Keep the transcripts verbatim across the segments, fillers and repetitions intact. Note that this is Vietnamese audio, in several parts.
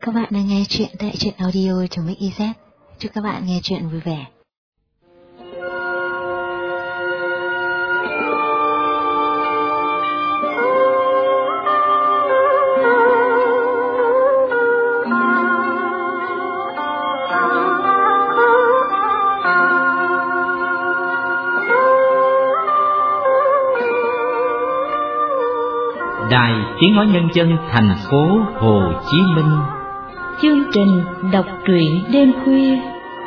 Các bạn đang nghe chuyện tại truyện audio của Mix i zét. Chúc các bạn nghe chuyện vui vẻ. Đài Tiếng Nói Nhân dân thành phố Hồ Chí Minh. Chương trình đọc truyện đêm khuya.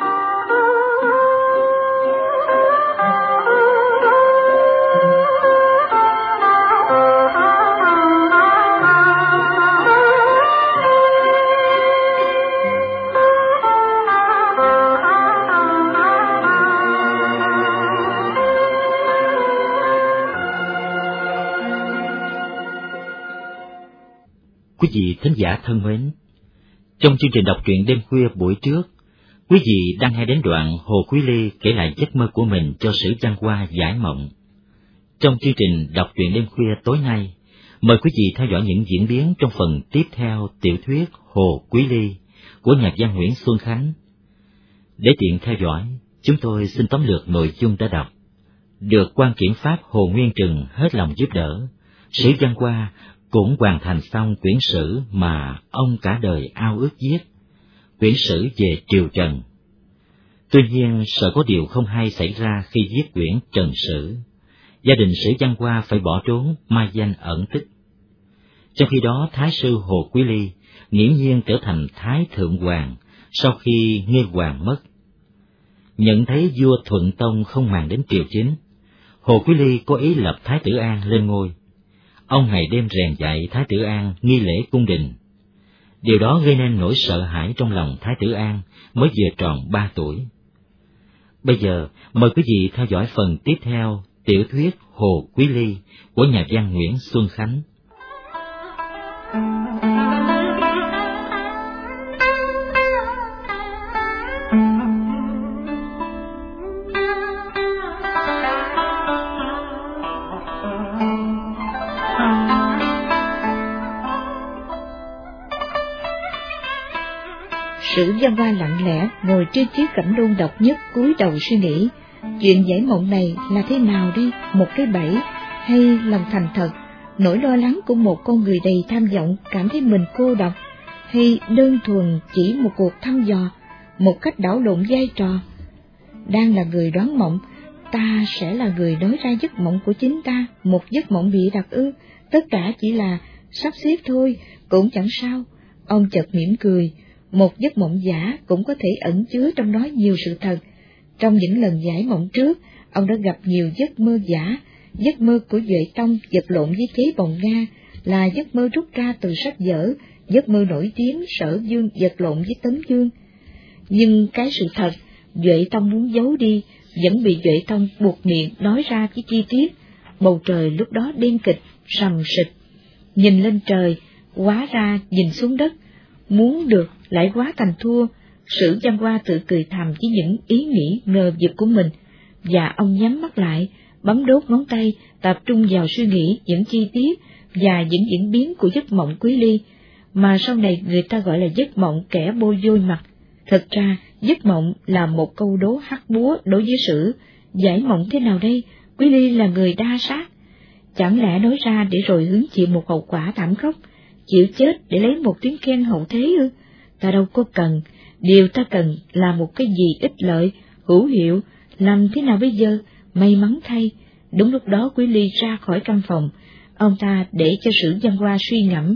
Quý vị thính giả thân mến, trong chương trình đọc truyện đêm khuya buổi trước, quý vị đang nghe đến đoạn Hồ Quý Ly kể lại giấc mơ của mình cho Sử Văn Hoa giải mộng. Trong chương trình đọc truyện đêm khuya tối nay, mời quý vị theo dõi những diễn biến trong phần tiếp theo tiểu thuyết Hồ Quý Ly của nhà văn Nguyễn Xuân Khánh. Để tiện theo dõi, chúng tôi xin tóm lược nội dung đã đọc. Được quan kiểm pháp Hồ Nguyên Trừng hết lòng giúp đỡ, Sử Văn Hoa cũng hoàn thành xong quyển sử mà ông cả đời ao ước viết, quyển sử về triều Trần. Tuy nhiên, sợ có điều không hay xảy ra khi viết quyển Trần Sử, gia đình Sử Văn Hoa phải bỏ trốn mai danh ẩn tích. Trong khi đó, Thái sư Hồ Quý Ly nghiễm nhiên trở thành Thái Thượng Hoàng sau khi Nghê Hoàng mất. Nhận thấy vua Thuận Tông không màng đến triều chính, Hồ Quý Ly có ý lập Thái tử An lên ngôi. Ông ngày đêm rèn dạy Thái tử An nghi lễ cung đình. Điều đó gây nên nỗi sợ hãi trong lòng Thái tử An mới vừa tròn ba tuổi. Bây giờ, mời quý vị theo dõi phần tiếp theo tiểu thuyết Hồ Quý Ly của nhà văn Nguyễn Xuân Khánh. Sử Văn Hoa lặng lẽ ngồi trên chiếc cẩm đôn độc nhất, cúi đầu suy nghĩ, chuyện giải mộng này là thế nào đi, một cái bẫy hay lòng thành thật, nỗi lo lắng của một con người đầy tham vọng cảm thấy mình cô độc, hay đơn thuần chỉ một cuộc thăm dò, một cách đảo lộn vai trò. Đang là người đoán mộng, ta sẽ là người nói ra giấc mộng của chính ta, một giấc mộng bị đặt ư, tất cả chỉ là sắp xếp thôi, cũng chẳng sao. Ông chợt mỉm cười. Một giấc mộng giả cũng có thể ẩn chứa trong đó nhiều sự thật. Trong những lần giải mộng trước, ông đã gặp nhiều giấc mơ giả. Giấc mơ của Duệ Tông vật lộn với chế Bồng Nga là giấc mơ rút ra từ sách vở, giấc mơ nổi tiếng Sở Dương vật lộn với Tấn Dương. Nhưng cái sự thật, Duệ Tông muốn giấu đi, vẫn bị Duệ Tông buộc miệng nói ra với chi tiết. Bầu trời lúc đó đen kịch, sầm sịch. Nhìn lên trời, hóa ra nhìn xuống đất. Muốn được lại quá thành thua. Sử Văn Hoa tự cười thầm với những ý nghĩ ngờ vực của mình, và ông nhắm mắt lại, bấm đốt ngón tay, tập trung vào suy nghĩ những chi tiết và những diễn biến của giấc mộng Quý Ly, mà sau này người ta gọi là giấc mộng kẻ bôi vôi mặt. Thực ra, giấc mộng là một câu đố hắc búa đối với Sử. Giải mộng thế nào đây? Quý Ly là người đa sát. Chẳng lẽ nói ra để rồi hứng chịu một hậu quả thảm khốc, chịu chết để lấy một tiếng khen hậu thế ư? Ta đâu có cần, điều ta cần là một cái gì ích lợi, hữu hiệu. Làm thế nào bây giờ? May mắn thay, đúng lúc đó Quý Ly ra khỏi căn phòng. Ông ta để cho Sử Văn Hoa suy ngẫm.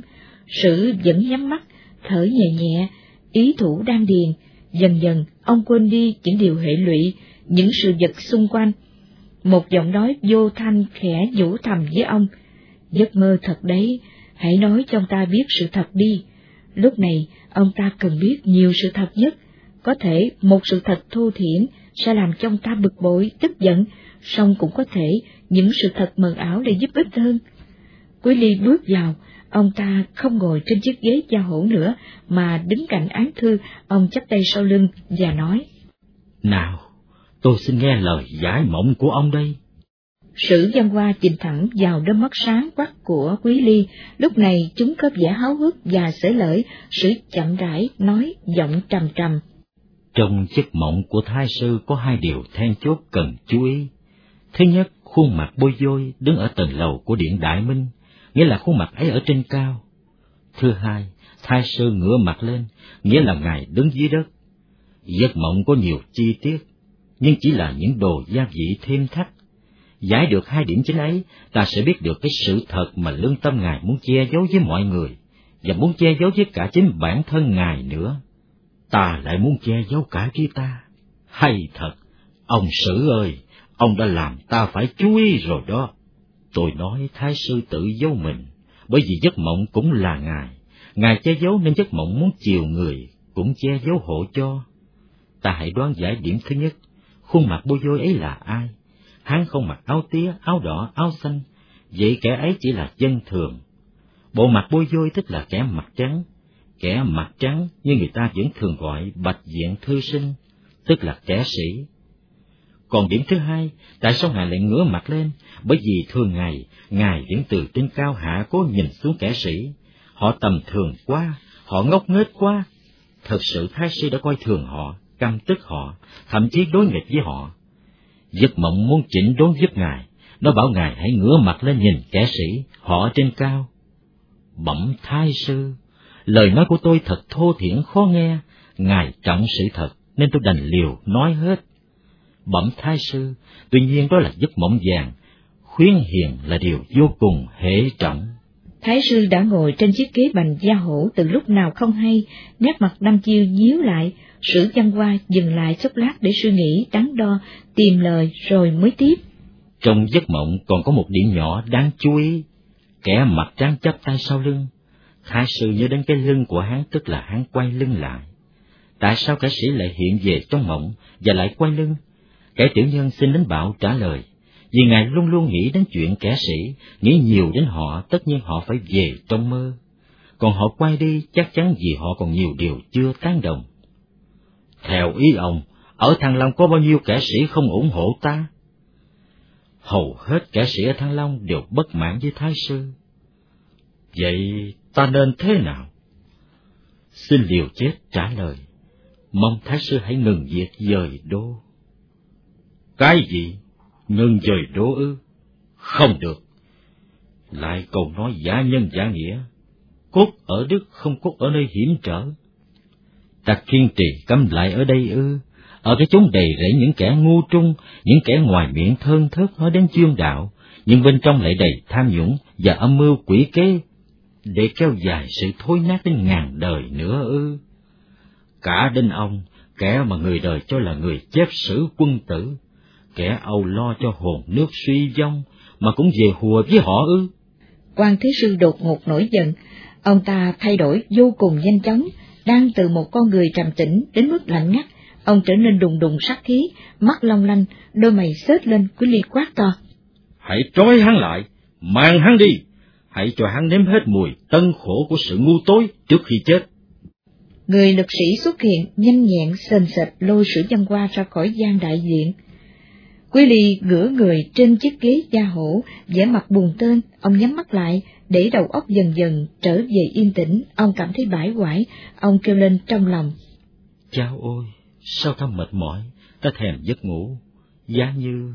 Sử vẫn nhắm mắt, thở nhẹ nhẹ, ý thủ đan điền. Dần dần ông quên đi những điều hệ lụy, những sự vật xung quanh. Một giọng nói vô thanh khẽ nhủ thầm với ông: giấc mơ thật đấy, hãy nói cho ông ta biết sự thật đi. Lúc này, ông ta cần biết nhiều sự thật nhất. Có thể một sự thật thô thiển sẽ làm cho ông ta bực bội, tức giận, song cũng có thể những sự thật mờ ảo để giúp ích hơn. Quý Ly bước vào, ông ta không ngồi trên chiếc ghế giao hữu nữa, mà đứng cạnh án thư. Ông chắp tay sau lưng và nói: Nào, tôi xin nghe lời giải mộng của ông đây. Sử Văn Hoa nhìn thẳng vào đôi mắt sáng quắc của Quý Ly, lúc này chúng có vẻ háo hức và xởi lởi. Sử chậm rãi nói, giọng trầm trầm: Trong giấc mộng của thái sư có hai điều then chốt cần chú ý. Thứ nhất, khuôn mặt bôi vôi đứng ở tầng lầu của điện Đại Minh, nghĩa là khuôn mặt ấy ở trên cao. Thứ hai, thái sư ngửa mặt lên, nghĩa là ngài đứng dưới đất. Giấc mộng có nhiều chi tiết, nhưng chỉ là những đồ gia vị thêm thắt. Giải được hai điểm chính ấy, ta sẽ biết được cái sự thật mà lương tâm ngài muốn che giấu với mọi người, và muốn che giấu với cả chính bản thân ngài nữa. Ta lại muốn che giấu cả với ta. Hay thật, ông Sử ơi, ông đã làm ta phải chú ý rồi đó. Tôi nói thái sư tự giấu mình, bởi vì giấc mộng cũng là ngài. Ngài che giấu nên giấc mộng muốn chiều người, cũng che giấu hộ cho. Ta hãy đoán giải điểm thứ nhất, khuôn mặt bôi vôi ấy là ai? Hắn không mặc áo tía, áo đỏ, áo xanh, vậy kẻ ấy chỉ là dân thường. Bộ mặt bôi vôi tức là kẻ mặt trắng, kẻ mặt trắng như người ta vẫn thường gọi bạch diện thư sinh, tức là kẻ sĩ. Còn điểm thứ hai, tại sao ngài lại ngửa mặt lên? Bởi vì thường ngày, ngài vẫn từ trên cao hạ cố nhìn xuống kẻ sĩ. Họ tầm thường quá, họ ngốc nghếch quá. Thật sự thái sư đã coi thường họ, căm tức họ, thậm chí đối nghịch với họ. Giấc mộng muốn chỉnh đốn giúp ngài, nó bảo ngài hãy ngửa mặt lên nhìn kẻ sĩ, họ trên cao. Bẩm thái sư, lời nói của tôi thật thô thiển khó nghe, ngài trọng sự thật nên tôi đành liều nói hết. Bẩm thái sư, tuy nhiên đó là giấc mộng vàng, khuyến hiền là điều vô cùng hệ trọng. Thái sư đã ngồi trên chiếc ghế bành da hổ từ lúc nào không hay, nét mặt đăm chiêu nhíu lại. Sử Văn Hoa dừng lại chốc lát để suy nghĩ đắn đo, tìm lời rồi mới tiếp. Trong giấc mộng còn có một điểm nhỏ đáng chú ý. Kẻ mặt trắng chắp tay sau lưng. Thái sư nhớ đến cái lưng của hắn, tức là hắn quay lưng lại. Tại sao kẻ sĩ lại hiện về trong mộng và lại quay lưng? Kẻ tiểu nhân xin đến bảo trả lời. Vì ngài luôn luôn nghĩ đến chuyện kẻ sĩ, nghĩ nhiều đến họ, tất nhiên họ phải về trong mơ. Còn họ quay đi chắc chắn vì họ còn nhiều điều chưa tán đồng. Theo ý ông, ở Thăng Long có bao nhiêu kẻ sĩ không ủng hộ ta? Hầu hết kẻ sĩ ở Thăng Long đều bất mãn với thái sư. Vậy ta nên thế nào? Xin liều chết trả lời. Mong thái sư hãy ngừng việc dời đô. Cái gì? Ngừng dời đô ư? Không được. Lại câu nói giả nhân giả nghĩa. Cốt ở Đức không cốt ở nơi hiểm trở. Ta kiên trì cấm lại ở đây ư? Ở cái chốn đầy rẫy những kẻ ngu trung, những kẻ ngoài miệng thơn thớt nói đến chuyên đạo, nhưng bên trong lại đầy tham nhũng và âm mưu quỷ kế, để kéo dài sự thối nát đến ngàn đời nữa ư? Cả đến ông, kẻ mà người đời cho là người chép sử quân tử, kẻ âu lo cho hồn nước suy vong, mà cũng về hùa với họ ư? Quan Thế Sư đột ngột nổi giận, ông ta thay đổi vô cùng nhanh chóng, đang từ một con người trầm tĩnh đến mức lạnh ngắt, ông trở nên đùng đùng sát khí, mắt long lanh, đôi mày xếch lên. Quý Ly quát to: Hãy trói hắn lại, mang hắn đi, hãy cho hắn nếm hết mùi tân khổ của sự ngu tối trước khi chết. Người lực sĩ xuất hiện, nhanh nhẹn sền sệt lôi Sử Văn Hoa ra khỏi gian đại diện. Quý Ly ngửa người trên chiếc ghế da hổ, vẻ mặt buồn tênh, ông nhắm mắt lại, để đầu óc dần dần trở về yên tĩnh. Ông cảm thấy bãi quải, ông kêu lên trong lòng: Chao ôi, sao ta mệt mỏi, ta thèm giấc ngủ, giá như...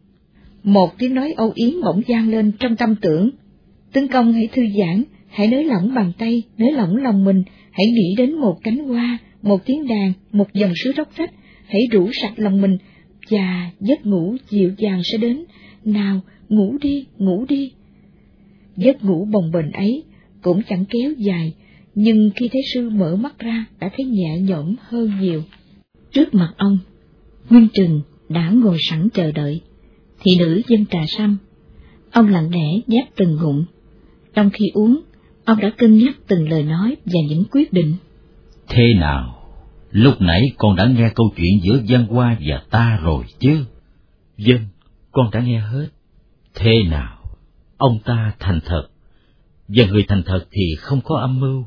Một tiếng nói âu yếm bỗng vang lên trong tâm tưởng: Tướng công hãy thư giãn, hãy nới lỏng bàn tay, nới lỏng lòng mình, hãy nghĩ đến một cánh hoa, một tiếng đàn, một dòng sứ róc rách, hãy rũ sạch lòng mình, và giấc ngủ dịu dàng sẽ đến. Nào, ngủ đi, ngủ đi. Giấc ngủ bồng bềnh ấy cũng chẳng kéo dài, nhưng khi Thái sư mở mắt ra đã thấy nhẹ nhõm hơn nhiều. Trước mặt ông, Nguyên Trừng đã ngồi sẵn chờ đợi. Thị nữ dâng trà sâm, ông lặng lẽ nhấp từng ngụm. Trong khi uống, ông đã cân nhắc từng lời nói và những quyết định. Thế nào? Lúc nãy con đã nghe câu chuyện giữa Văn Hoa và ta rồi chứ? Vâng, con đã nghe hết. Thế nào? Ông ta thành thật, và người thành thật thì không có âm mưu.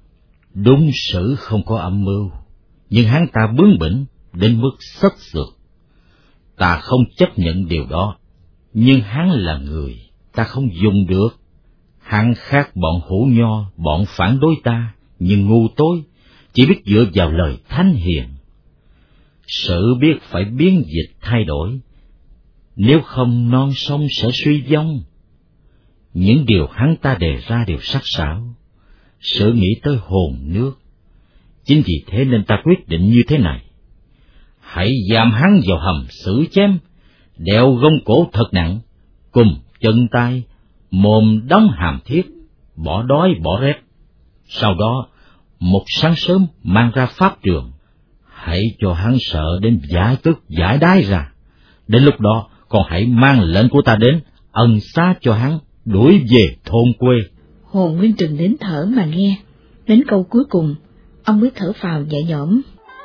Đúng Sử không có âm mưu, nhưng hắn ta bướng bỉnh đến mức xất xược. Ta không chấp nhận điều đó. Nhưng hắn là người, ta không dùng được. Hắn khác bọn hữu nho, bọn phản đối ta, nhưng ngu tối, chỉ biết dựa vào lời thánh hiền. Sự biết phải biến dịch thay đổi, nếu không non sông sẽ suy vong. Những điều hắn ta đề ra đều sắc sảo, sự nghĩ tới hồn nước. Chính vì thế nên ta quyết định như thế này. Hãy giam hắn vào hầm xử chém, đeo gông cổ thật nặng, cùng chân tay, mồm đóng hàm thiết, bỏ đói bỏ rét. Sau đó, một sáng sớm mang ra pháp trường, hãy cho hắn sợ đến giải tức giải đái ra. Đến lúc đó, còn hãy mang lệnh của ta đến, ân xá cho hắn, đuổi về thôn quê. Hồ Nguyên Trừng đến thở mà nghe, đến câu cuối cùng, ông mới thở phào nhẹ nhõm.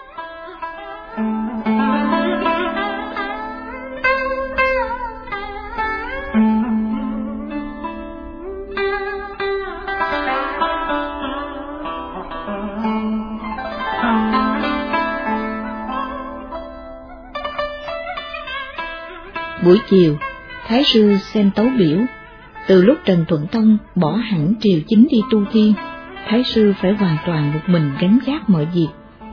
Buổi chiều, Thái sư xem tấu biểu. Từ lúc Trần Thuận Tông bỏ hẳn triều chính đi tu thiên, Thái sư phải hoàn toàn một mình gánh vác mọi việc.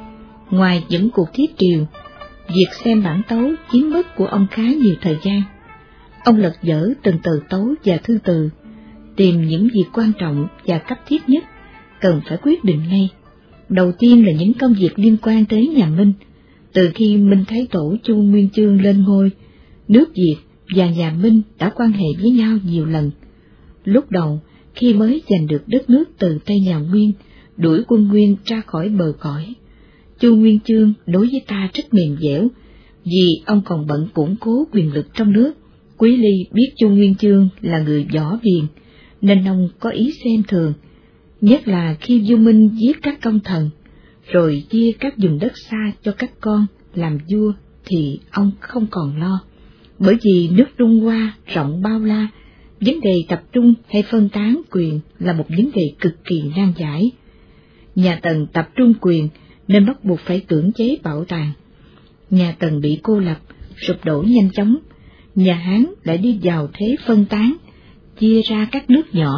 Ngoài những cuộc thiết triều, việc xem bản tấu chiếm mất của ông khá nhiều thời gian. Ông lật dở từng tờ tấu và thư từ, tìm những việc quan trọng và cấp thiết nhất, cần phải quyết định ngay. Đầu tiên là những công việc liên quan tới nhà Minh. Từ khi Minh Thái Tổ Chu Nguyên Chương lên ngôi, nước Việt và nhà Minh đã quan hệ với nhau nhiều lần. Lúc đầu, khi mới giành được đất nước từ tay nhà Nguyên, đuổi quân Nguyên ra khỏi bờ cõi, Chu Nguyên Chương đối với ta rất mềm dẻo, vì ông còn bận củng cố quyền lực trong nước. Quý Ly biết Chu Nguyên Chương là người võ viền, nên ông có ý xem thường, nhất là khi vua Minh giết các công thần, rồi chia các vùng đất xa cho các con làm vua, thì ông không còn lo. Bởi vì nước Trung Hoa rộng bao la, vấn đề tập trung hay phân tán quyền là một vấn đề cực kỳ nan giải. Nhà Tần tập trung quyền nên bắt buộc phải cưỡng chế bảo tàng. Nhà Tần bị cô lập, sụp đổ nhanh chóng. Nhà Hán lại đi vào thế phân tán, chia ra các nước nhỏ,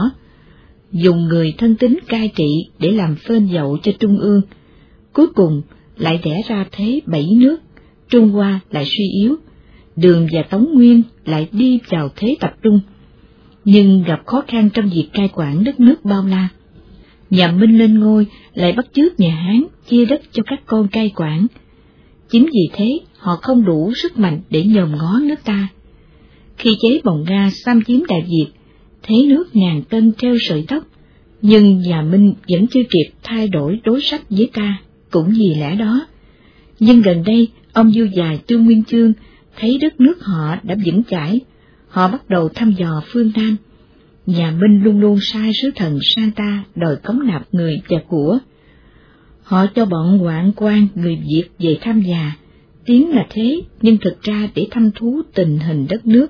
dùng người thân tín cai trị để làm phên dậu cho Trung ương. Cuối cùng lại đẻ ra thế bảy nước, Trung Hoa lại suy yếu, Đường và Tống Nguyên lại đi vào thế tập trung, nhưng gặp khó khăn trong việc cai quản đất nước bao la. Nhà Minh lên ngôi lại bắt chước nhà Hán chia đất cho các con cai quản. Chính vì thế họ không đủ sức mạnh để nhòm ngó nước ta. Khi chế Bồng Ga xâm chiếm Đại Việt, thế nước ngàn cân treo sợi tóc, nhưng nhà Minh vẫn chưa kịp thay đổi đối sách với ta, cũng vì lẽ đó. Nhưng gần đây, ông vua già Chu Nguyên Chương thấy đất nước họ đã vững chãi, họ bắt đầu thăm dò phương Nam. Nhà Minh luôn luôn sai sứ thần sang ta đòi cống nạp người và của. Họ cho bọn hoạn quan người Việt về thăm nhà, tiếng là thế nhưng thực ra để thăm thú tình hình đất nước.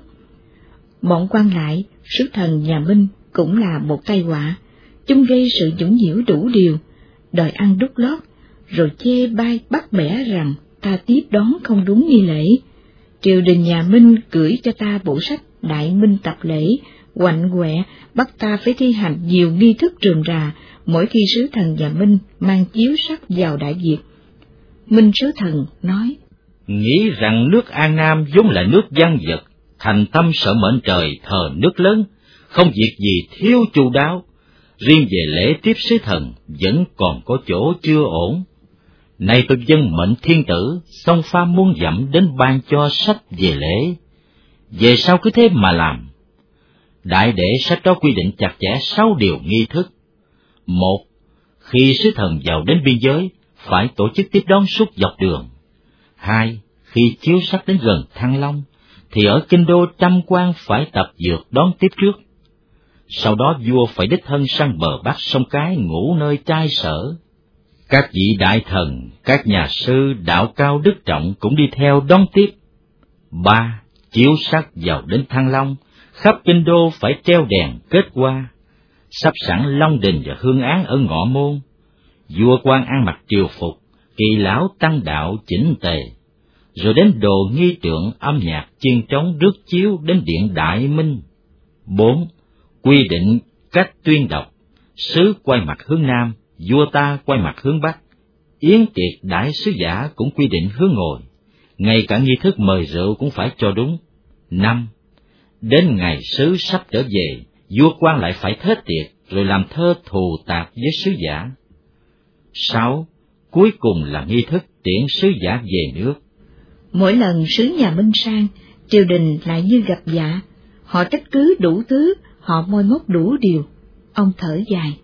Bọn quan lại, sứ thần nhà Minh cũng là một tai họa, chúng gây sự nhũng nhiễu đủ điều, đòi ăn đút lót, rồi chê bai bắt bẻ rằng ta tiếp đón không đúng nghi lễ. Triều đình nhà Minh gửi cho ta bộ sách Đại Minh Tập Lễ, quạnh quẹ bắt ta phải thi hành nhiều nghi thức rườm rà mỗi khi sứ thần nhà Minh mang chiếu sắc vào Đại Việt. Minh sứ thần nói: Nghĩ rằng nước An Nam vốn là nước văn vật, thành tâm sợ mệnh trời thờ nước lớn, không việc gì thiếu chu đáo, riêng về lễ tiếp sứ thần vẫn còn có chỗ chưa ổn. Nay tôi vâng mệnh thiên tử, xông pha muôn dặm đến ban cho sách về lễ. Về sau cứ thế mà làm. Đại để sách đó quy định chặt chẽ sáu điều nghi thức. Một, khi sứ thần vào đến biên giới, phải tổ chức tiếp đón suốt dọc đường. Hai, khi chiếu sắc đến gần Thăng Long, thì ở kinh đô trăm quan phải tập dượt đón tiếp trước. Sau đó vua phải đích thân sang bờ bắc sông Cái ngủ nơi trai sở. Các vị đại thần, các nhà sư, đạo cao đức trọng cũng đi theo đón tiếp. Ba, chiếu sắc vào đến Thăng Long, khắp kinh đô phải treo đèn kết hoa, sắp sẵn long đình và hương án ở ngọ môn. Vua quan ăn mặc triều phục, kỳ lão tăng đạo chỉnh tề, rồi đến đồ nghi trượng âm nhạc chiên trống rước chiếu đến điện Đại Minh. Bốn. Quy định cách tuyên đọc, sứ quay mặt hướng Nam, vua ta quay mặt hướng Bắc. Yến tiệc đãi sứ giả cũng quy định hướng ngồi, ngay cả nghi thức mời rượu cũng phải cho đúng. Năm. Đến ngày sứ sắp trở về, vua quan lại phải thết tiệc rồi làm thơ thù tạc với sứ giả. Sáu. Cuối cùng là nghi thức tiễn sứ giả về nước. Mỗi lần sứ nhà Minh sang, triều đình lại như gặp dạ, họ trách cứ đủ thứ, họ moi móc đủ điều. Ông thở dài.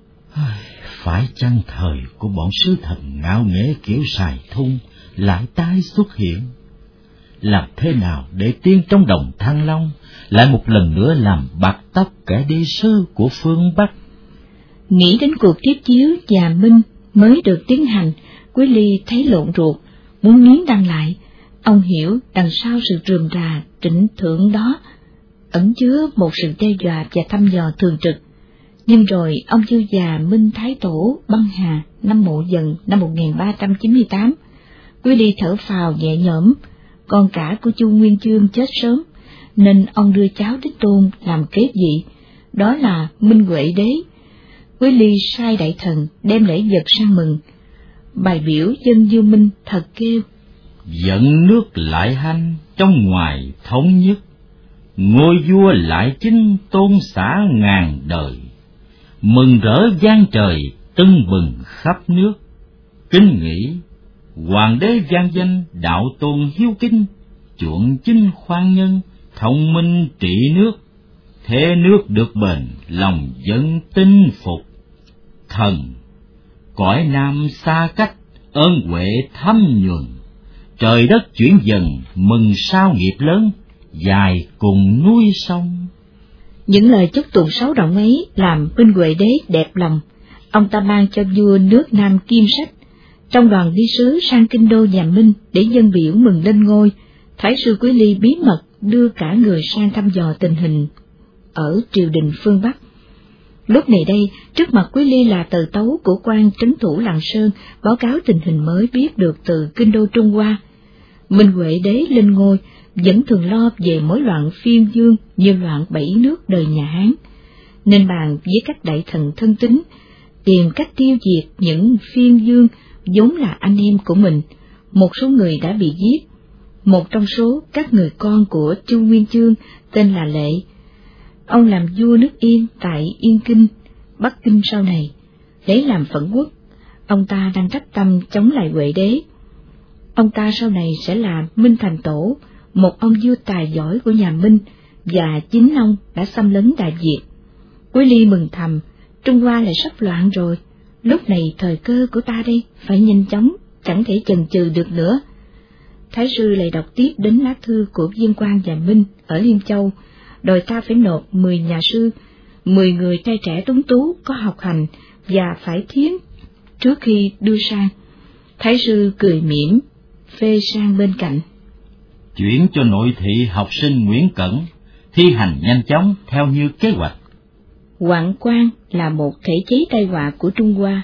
Phải chăng thời của bọn sứ thần ngạo nghễ kiểu xài thun lại tái xuất hiện? Làm thế nào để tiên trong đồng Thăng Long lại một lần nữa làm bạc tóc kẻ đi sứ của phương Bắc? Nghĩ đến cuộc tiếp chiếu nhà Minh mới được tiến hành, Quý Ly thấy lộn ruột, muốn nghiến răng lại. Ông hiểu đằng sau sự rườm rà trịnh thượng đó ẩn chứa một sự đe dọa và thăm dò thường trực. Nhưng rồi ông vua già Minh Thái Tổ băng hà năm Mậu Dần năm một nghìn ba trăm chín mươi tám, Quý Ly thở phào nhẹ nhõm. Con cả của Chu Nguyên Chương chết sớm, nên ông đưa cháu đích tôn làm kế vị, đó là Minh Huệ Đế. Quý Ly sai đại thần đem lễ vật sang mừng. Bài biểu dân vua Minh thật kêu: Dẫn nước lại hanh, trong ngoài thống nhất, ngôi vua lại chính tôn xã ngàn đời, mừng rỡ gian trời tưng bừng khắp nước. Kinh nghĩ hoàng đế gian danh đạo tôn hiếu kinh, chuộng chính khoan nhân, thông minh trị nước, thế nước được bền, lòng dân tin phục. Thần cõi Nam xa cách, ơn huệ thâm nhuần, trời đất chuyển dần, mừng sao nghiệp lớn, dài cùng núi sông. Những lời chúc tụng sáo rỗng ấy làm Minh Huệ Đế đẹp lòng. Ông ta ban cho vua nước Nam Kim Sách, trong đoàn đi sứ sang kinh đô nhà Minh để dâng biểu mừng lên ngôi. Thái sư Quý Ly bí mật đưa cả người sang thăm dò tình hình ở triều đình phương Bắc. Lúc này đây, trước mặt Quý Ly là tờ tấu của quan trấn thủ Lạng Sơn báo cáo tình hình mới biết được từ kinh đô Trung Hoa. Minh Huệ Đế lên ngôi vẫn thường lo về mối loạn phiên dương như loạn bảy nước đời nhà Hán, nên bàn với các đại thần thân tín tìm cách tiêu diệt những phiên dương vốn là anh em của mình. Một số người đã bị giết. Một trong số các người con của Chu Nguyên Chương tên là Lệ. Ông làm vua nước Yên tại Yên Kinh, Bắc Kinh sau này, lấy làm phẫn quốc. Ông ta đang đắc tâm chống lại Huệ Đế. Ông ta sau này sẽ là Minh Thành Tổ, một ông vua tài giỏi của nhà Minh, và chính ông đã xâm lấn Đại Việt. Quý Ly mừng thầm, Trung Hoa lại sắp loạn rồi, lúc này thời cơ của ta đây, phải nhanh chóng, chẳng thể chần chừ được nữa. Thái sư lại đọc tiếp đến lá thư của viên quan nhà Minh ở Liêm Châu, đòi ta phải nộp mười nhà sư, mười người trai trẻ tuấn tú có học hành và phải thiến trước khi đưa sang. Thái sư cười mỉm, phê sang bên cạnh. Chuyển cho nội thị học sinh Nguyễn Cẩn, thi hành nhanh chóng theo như kế hoạch. Hoạn quan là một thể chế tai họa của Trung Hoa.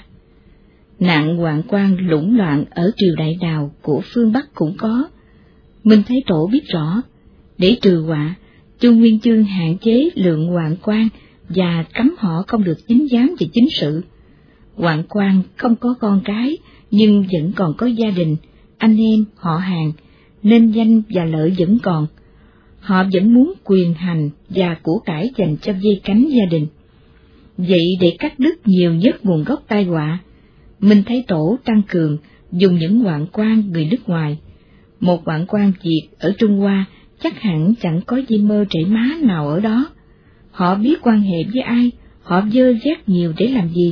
Nạn hoạn quan lũng loạn ở triều đại nào của phương Bắc cũng có. Minh Thái Tổ biết rõ, để trừ họa, Chu Nguyên Chương hạn chế lượng hoạn quan và cấm họ không được dính dáng về chính sự. Hoạn quan không có con cái, nhưng vẫn còn có gia đình, anh em, họ hàng, nên danh và lợi vẫn còn. Họ vẫn muốn quyền hành và của cải dành cho dây cánh gia đình. Vậy để cắt đứt nhiều nhất nguồn gốc tai họa, Minh Thái Tổ tăng cường dùng những hoạn quan người nước ngoài. Một hoạn quan Việt ở Trung Hoa chắc hẳn chẳng có dây mơ trễ má nào ở đó. Họ biết quan hệ với ai, họ dơ dét nhiều để làm gì.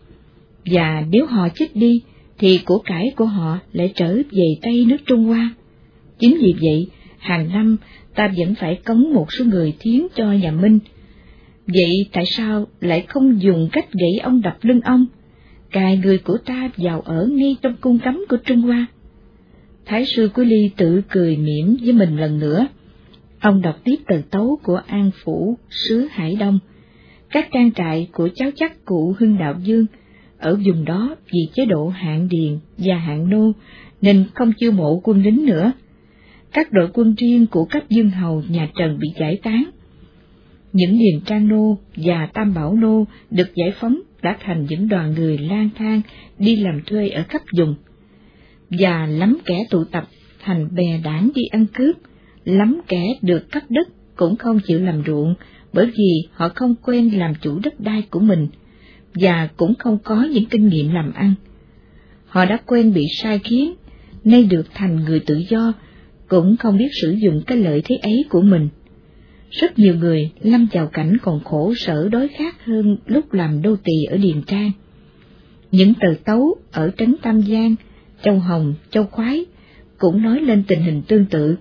Và nếu họ chết đi, thì của cải của họ lại trở về tay nước Trung Hoa. Chính vì vậy, hàng năm ta vẫn phải cống một số người thiến cho nhà Minh. Vậy tại sao lại không dùng cách gậy ông đập lưng ông, cài người của ta vào ở ngay trong cung cấm của Trung Hoa? Thái sư Quý Ly tự cười mỉm với mình lần nữa. Ông đọc tiếp tờ tấu của An Phủ xứ Hải Đông. Các trang trại của cháu chắc cụ Hưng Đạo Dương ở vùng đó vì chế độ hạn điền và hạn nô nên không chiêu mộ quân lính nữa. các đội quân riêng của các dương hầu nhà Trần bị giải tán. Những Điền Trang nô và Tam Bảo nô được giải phóng đã thành những đoàn người lang thang đi làm thuê ở khắp vùng, và lắm kẻ tụ tập thành bè đảng đi ăn cướp, lắm kẻ được cắt đất cũng không chịu làm ruộng, bởi vì họ không quen làm chủ đất đai của mình, và cũng không có những kinh nghiệm làm ăn. Họ đã quen bị sai khiến, nay được thành người tự do, cũng không biết sử dụng cái lợi thế ấy của mình. Rất nhiều người lâm vào cảnh còn khổ sở đói khát hơn lúc làm nô tỳ ở Điền Trang. Những tờ tấu ở trấn Tam Giang, Châu Hồng, Châu Khoái cũng nói lên tình hình tương tự.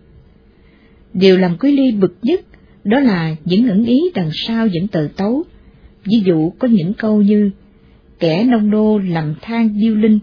Điều làm Quý Ly bực nhất đó là những ẩn ý đằng sau những tờ tấu. Ví dụ có những câu như: kẻ nông nô làm than điêu linh,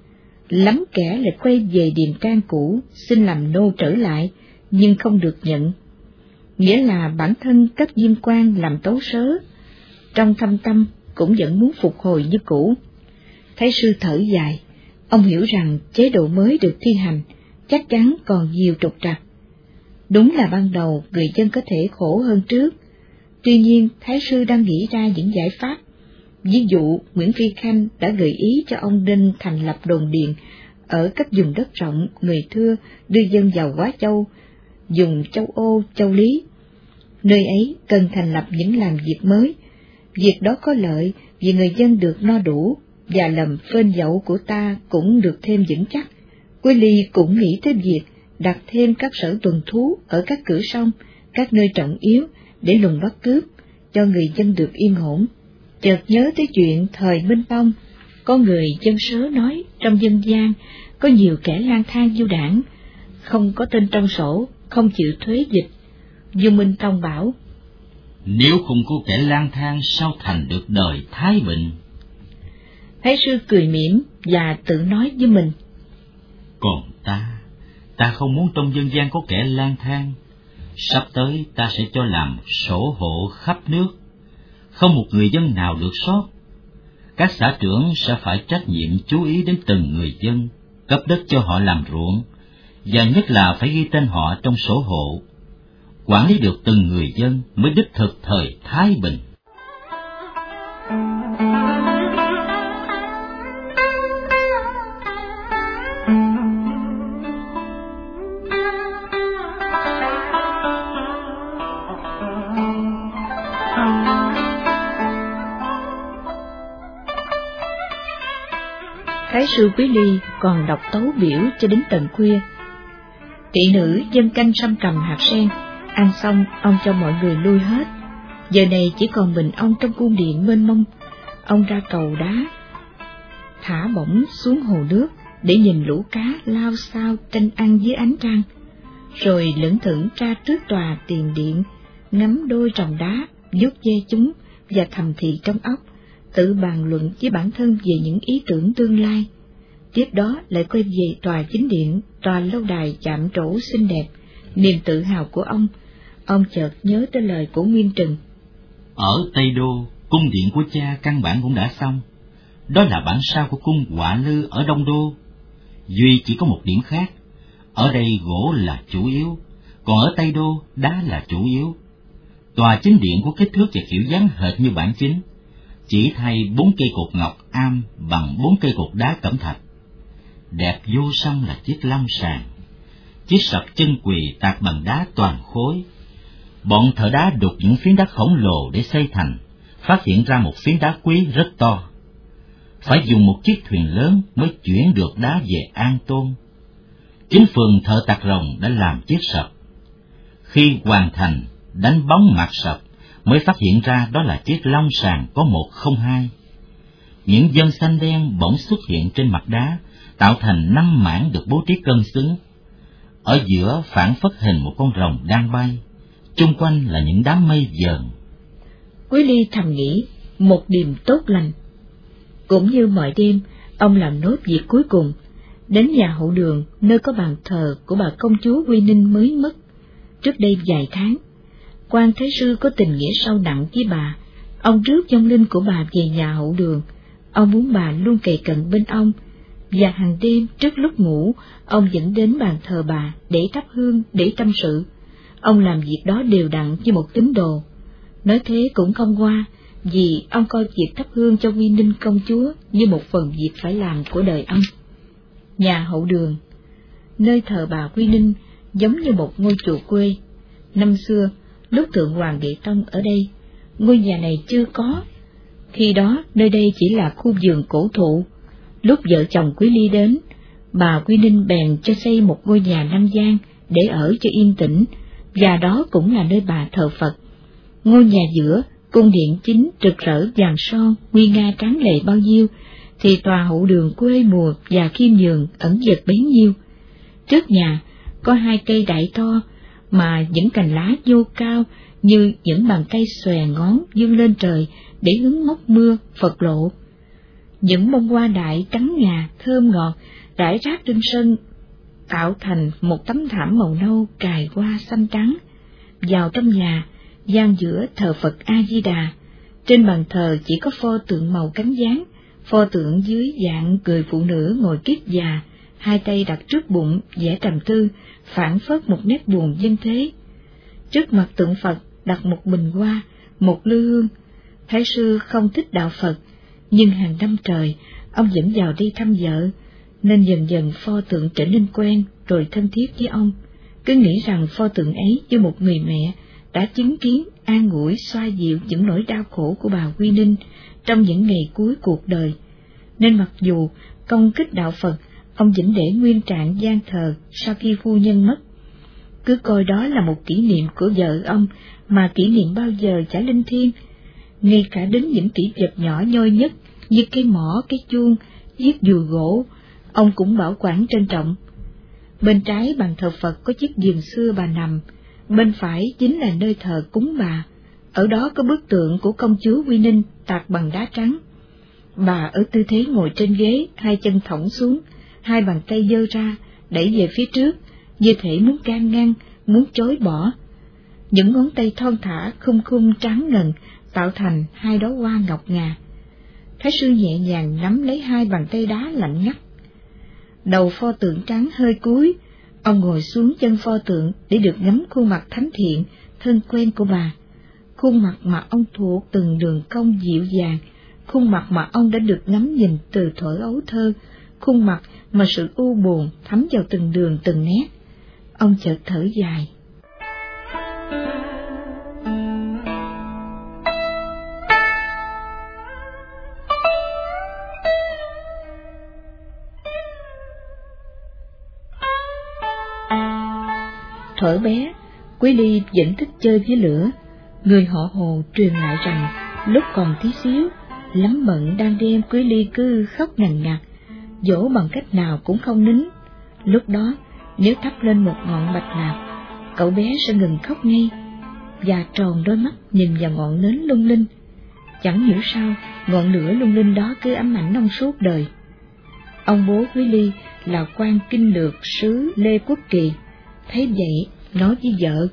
lắm kẻ lại quay về Điền Trang cũ xin làm nô trở lại nhưng không được nhận, nghĩa là bản thân cấp diêm quan làm tấu sớ, trong thâm tâm cũng vẫn muốn phục hồi như cũ. Thái sư thở dài, ông hiểu rằng chế độ mới được thi hành chắc chắn còn nhiều trục trặc. Đúng là ban đầu người dân có thể khổ hơn trước, tuy nhiên Thái sư đang nghĩ ra những giải pháp. Ví dụ Nguyễn Phi Khanh đã gợi ý cho ông nên thành lập đồn điền ở các vùng đất rộng người thưa, đưa dân vào Hóa Châu, dùng Châu Ô, Châu Lý. Nơi ấy cần thành lập những làm việc mới. Việc đó có lợi vì người dân được no đủ, và lầm phên dậu của ta cũng được thêm vững chắc. Quý Ly cũng nghĩ tới việc đặt thêm các sở tuần thú ở các cửa sông, các nơi trọng yếu để lùng bắt cướp, cho người dân được yên ổn. Chợt nhớ tới chuyện thời Minh Tông, có người dân sớ nói trong dân gian có nhiều kẻ lang thang du đảng, không có tên trong sổ, không chịu thuế dịch. Vua Minh Tông bảo: nếu không có kẻ lang thang sao thành được đời thái bình? Thái sư cười mỉm và tự nói với mình: còn ta, ta không muốn trong dân gian có kẻ lang thang. Sắp tới ta sẽ cho làm sổ hộ khắp nước, không một người dân nào được sót. Các xã trưởng sẽ phải trách nhiệm chú ý đến từng người dân, cấp đất cho họ làm ruộng, và nhất là phải ghi tên họ trong sổ hộ. Quản lý được từng người dân mới đích thực thời thái bình. Thái sư Quý Ly còn đọc tấu biểu cho đến tận khuya. Thị nữ dâng canh sâm cầm hạt sen, ăn xong ông cho mọi người lui hết. Giờ này chỉ còn mình ông trong cung điện mênh mông. Ông ra cầu đá, thả bổng xuống hồ nước để nhìn lũ cá lao xao tranh ăn dưới ánh trăng, rồi lững thững ra trước tòa tiền điện, ngắm đôi rồng đá, vuốt ve chúng và thầm thì trong óc, tự bàn luận với bản thân về những ý tưởng tương lai. Tiếp đó lại quay về tòa chính điện, tòa lâu đài chạm trổ xinh đẹp, niềm tự hào của ông. Ông chợt nhớ tới lời của Nguyên Trừng: ở Tây Đô, cung điện của cha căn bản cũng đã xong. Đó là bản sao của cung Họa Lư ở Đông Đô. Duy chỉ có một điểm khác, ở đây gỗ là chủ yếu, còn ở Tây Đô đá là chủ yếu. Tòa chính điện có kích thước và kiểu dáng hệt như bản chính, chỉ thay bốn cây cột ngọc am bằng bốn cây cột đá cẩm thạch. Đẹp vô song là chiếc long sàn, chiếc sập chân quỳ tạc bằng đá toàn khối. Bọn thợ đá đục những phiến đá khổng lồ để xây thành, phát hiện ra một phiến đá quý rất to. Phải dùng một chiếc thuyền lớn mới chuyển được đá về An Tôn. Chính phường thợ tạc rồng đã làm chiếc sập. Khi hoàn thành, đánh bóng mặt sập mới phát hiện ra đó là chiếc long sàn có một không hai. Những vân xanh đen bỗng xuất hiện trên mặt đá, tạo thành năm mảng được bố trí cân xứng. Ở giữa phản phất hình một con rồng đang bay, chung quanh là những đám mây vờn. Quý Ly thầm nghĩ, một điềm tốt lành. Cũng như mọi đêm, ông làm nốt việc cuối cùng, đến nhà hậu đường nơi có bàn thờ của bà công chúa Quy Ninh mới mất, trước đây vài tháng. Quan Thái sư có tình nghĩa sâu nặng với bà, ông rước vong linh của bà về nhà hậu đường. Ông muốn bà luôn kề cận bên ông, và hàng đêm trước lúc ngủ, ông vẫn đến bàn thờ bà để thắp hương, để tâm sự. Ông làm việc đó đều đặn như một tín đồ. Nói thế cũng không qua, vì ông coi việc thắp hương cho Quy Ninh công chúa như một phần việc phải làm của đời ông. Nhà hậu Đường, nơi thờ bà Quy Ninh, giống như một ngôi chùa quê. Năm xưa, lúc Thượng Hoàng Đệ Tông ở đây, ngôi nhà này chưa có. Khi đó, nơi đây chỉ là khu vườn cổ thụ. Lúc vợ chồng Quý Ly đến, bà Quy Ninh bèn cho xây một ngôi nhà năm gian để ở cho yên tĩnh, và đó cũng là nơi bà thờ Phật. Ngôi nhà giữa, cung điện chính rực rỡ vàng son, nguy nga tráng lệ bao nhiêu, thì tòa hậu đường quê mùa và khiêm nhường ẩn dật bấy nhiêu. Trước nhà có hai cây đại to, mà những cành lá vô cao như những bàn tay xòe ngón vươn lên trời để hứng móc mưa Phật lộ. Những bông hoa đại trắng ngà thơm ngọt rải rác trên sân, tạo thành một tấm thảm màu nâu cài hoa xanh trắng. Vào trong nhà, gian giữa thờ Phật A Di Đà. Trên bàn thờ chỉ có pho tượng màu cánh gián, pho tượng dưới dạng người phụ nữ ngồi kiết già, hai tay đặt trước bụng, vẻ trầm tư, phảng phất một nét buồn dân thế. Trước mặt tượng Phật đặt một bình hoa, một lư hương. Thái sư không thích đạo Phật, nhưng hàng năm trời ông vẫn vào đi thăm vợ, nên dần dần pho tượng trở nên quen rồi thân thiết với ông. Cứ nghĩ rằng pho tượng ấy như một người mẹ đã chứng kiến, an ủi, xoa dịu những nỗi đau khổ của bà Quy Ninh trong những ngày cuối cuộc đời. Nên mặc dù công kích đạo Phật, ông vẫn để nguyên trạng gian thờ sau khi phu nhân mất. Cứ coi đó là một kỷ niệm của vợ ông, mà kỷ niệm bao giờ chả linh thiêng. Ngay cả đến những kỷ vật nhỏ nhoi nhất như cái mõ, cái chuông, chiếc dùi gỗ, ông cũng bảo quản trân trọng. Bên trái bàn thờ Phật có chiếc giường xưa bà nằm, bên phải chính là nơi thờ cúng bà. Ở đó có bức tượng của công chúa Quy Ninh tạc bằng đá trắng. Bà ở tư thế ngồi trên ghế, hai chân thõng xuống, hai bàn tay giơ ra, đẩy về phía trước, như thể muốn can ngăn, muốn chối bỏ. Những ngón tay thon thả, khum khum trắng ngần, tạo thành hai đóa hoa ngọc ngà. Thái sư nhẹ nhàng nắm lấy hai bàn tay đá lạnh ngắt. Đầu pho tượng trắng hơi cúi, ông ngồi xuống chân pho tượng để được ngắm khuôn mặt thánh thiện, thân quen của bà. Khuôn mặt mà ông thuộc từng đường cong dịu dàng, khuôn mặt mà ông đã được ngắm nhìn từ thuở ấu thơ, khuôn mặt mà sự u buồn thấm vào từng đường từng nét. Ông chợt thở dài. Thuở bé, Quý Ly vẫn thích chơi với lửa. Người họ Hồ truyền lại rằng lúc còn tí xíu, lắm bận đang đêm Quý Ly cứ khóc ngằn ngặt, dỗ bằng cách nào cũng không nín. Lúc đó, nếu thắp lên một ngọn bạch lạp, cậu bé sẽ ngừng khóc ngay, và tròn đôi mắt nhìn vào ngọn nến lung linh. Chẳng hiểu sao, ngọn lửa lung linh đó cứ ám ảnh ông suốt đời. Ông bố Quý Ly là quan kinh lược sứ Lê Quốc Kỳ, thấy vậy nói với vợ: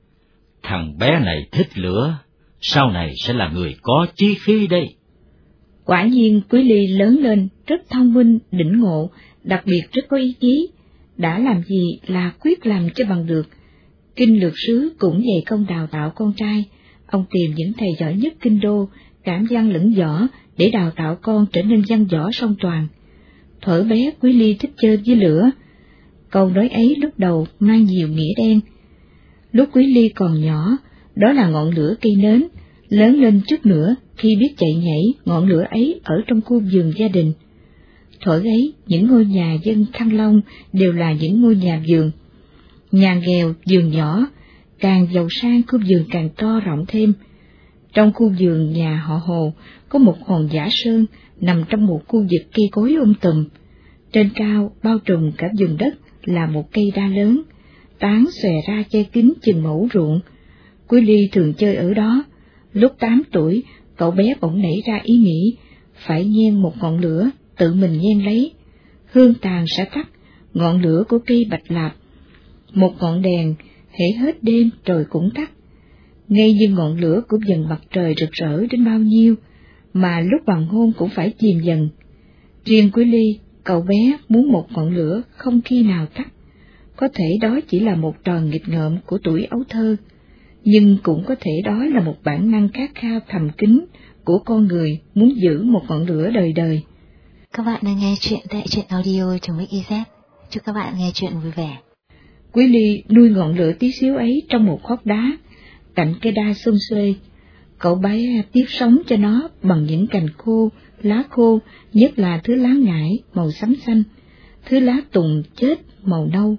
Thằng bé này thích lửa, sau này sẽ là người có chí khí đây. Quả nhiên Quý Ly lớn lên rất thông minh, đỉnh ngộ, đặc biệt rất có ý chí, đã làm gì là quyết làm cho bằng được. Kinh lược sứ cũng dày công đào tạo con trai, ông tìm những thầy giỏi nhất kinh đô, cảm văn lẫn võ, để đào tạo con trở nên văn võ song toàn. Thuở bé Quý Ly thích chơi với lửa, câu nói ấy lúc đầu mang nhiều nghĩa đen. Lúc Quý Ly còn nhỏ, đó là ngọn lửa cây nến, lớn lên chút nữa khi biết chạy nhảy, ngọn lửa ấy ở trong khu vườn gia đình. Thuở ấy, những ngôi nhà dân Thăng Long đều là những ngôi nhà vườn. Nhà nghèo, vườn nhỏ, càng giàu sang khu vườn càng to rộng thêm. Trong khu vườn nhà họ Hồ có một hòn giả sơn nằm trong một khu vực cây cối um tùm. Trên cao bao trùm cả vùng đất là một cây đa lớn, tán xòe ra che kín chừng mẫu ruộng. Quý Ly thường chơi ở đó. Lúc tám tuổi, cậu bé bỗng nảy ra ý nghĩ phải nhen một ngọn lửa, tự mình nhen lấy. Hương tàn sẽ tắt, ngọn lửa của cây bạch lạp. Một ngọn đèn hễ hết đêm rồi cũng tắt. Ngay như ngọn lửa của dần mặt trời rực rỡ đến bao nhiêu, mà lúc hoàng hôn cũng phải chìm dần. Riêng Quý Ly Cậu bé muốn một ngọn lửa không khi nào tắt. Có thể đó chỉ là một trò nghịch ngợm của tuổi ấu thơ, nhưng cũng có thể đó là một bản năng khát khao thầm kín của con người muốn giữ một ngọn lửa đời đời. Các bạn đang nghe chuyện tại truyện audio chấm xyz. Chúc các bạn nghe chuyện vui vẻ. Quý Ly nuôi ngọn lửa tí xíu ấy trong một hốc đá, cạnh cây đa xum xuê. Cậu bé tiếp sống cho nó bằng những cành khô, lá khô, nhất là thứ lá ngải màu xám xanh, thứ lá tùng chết màu nâu,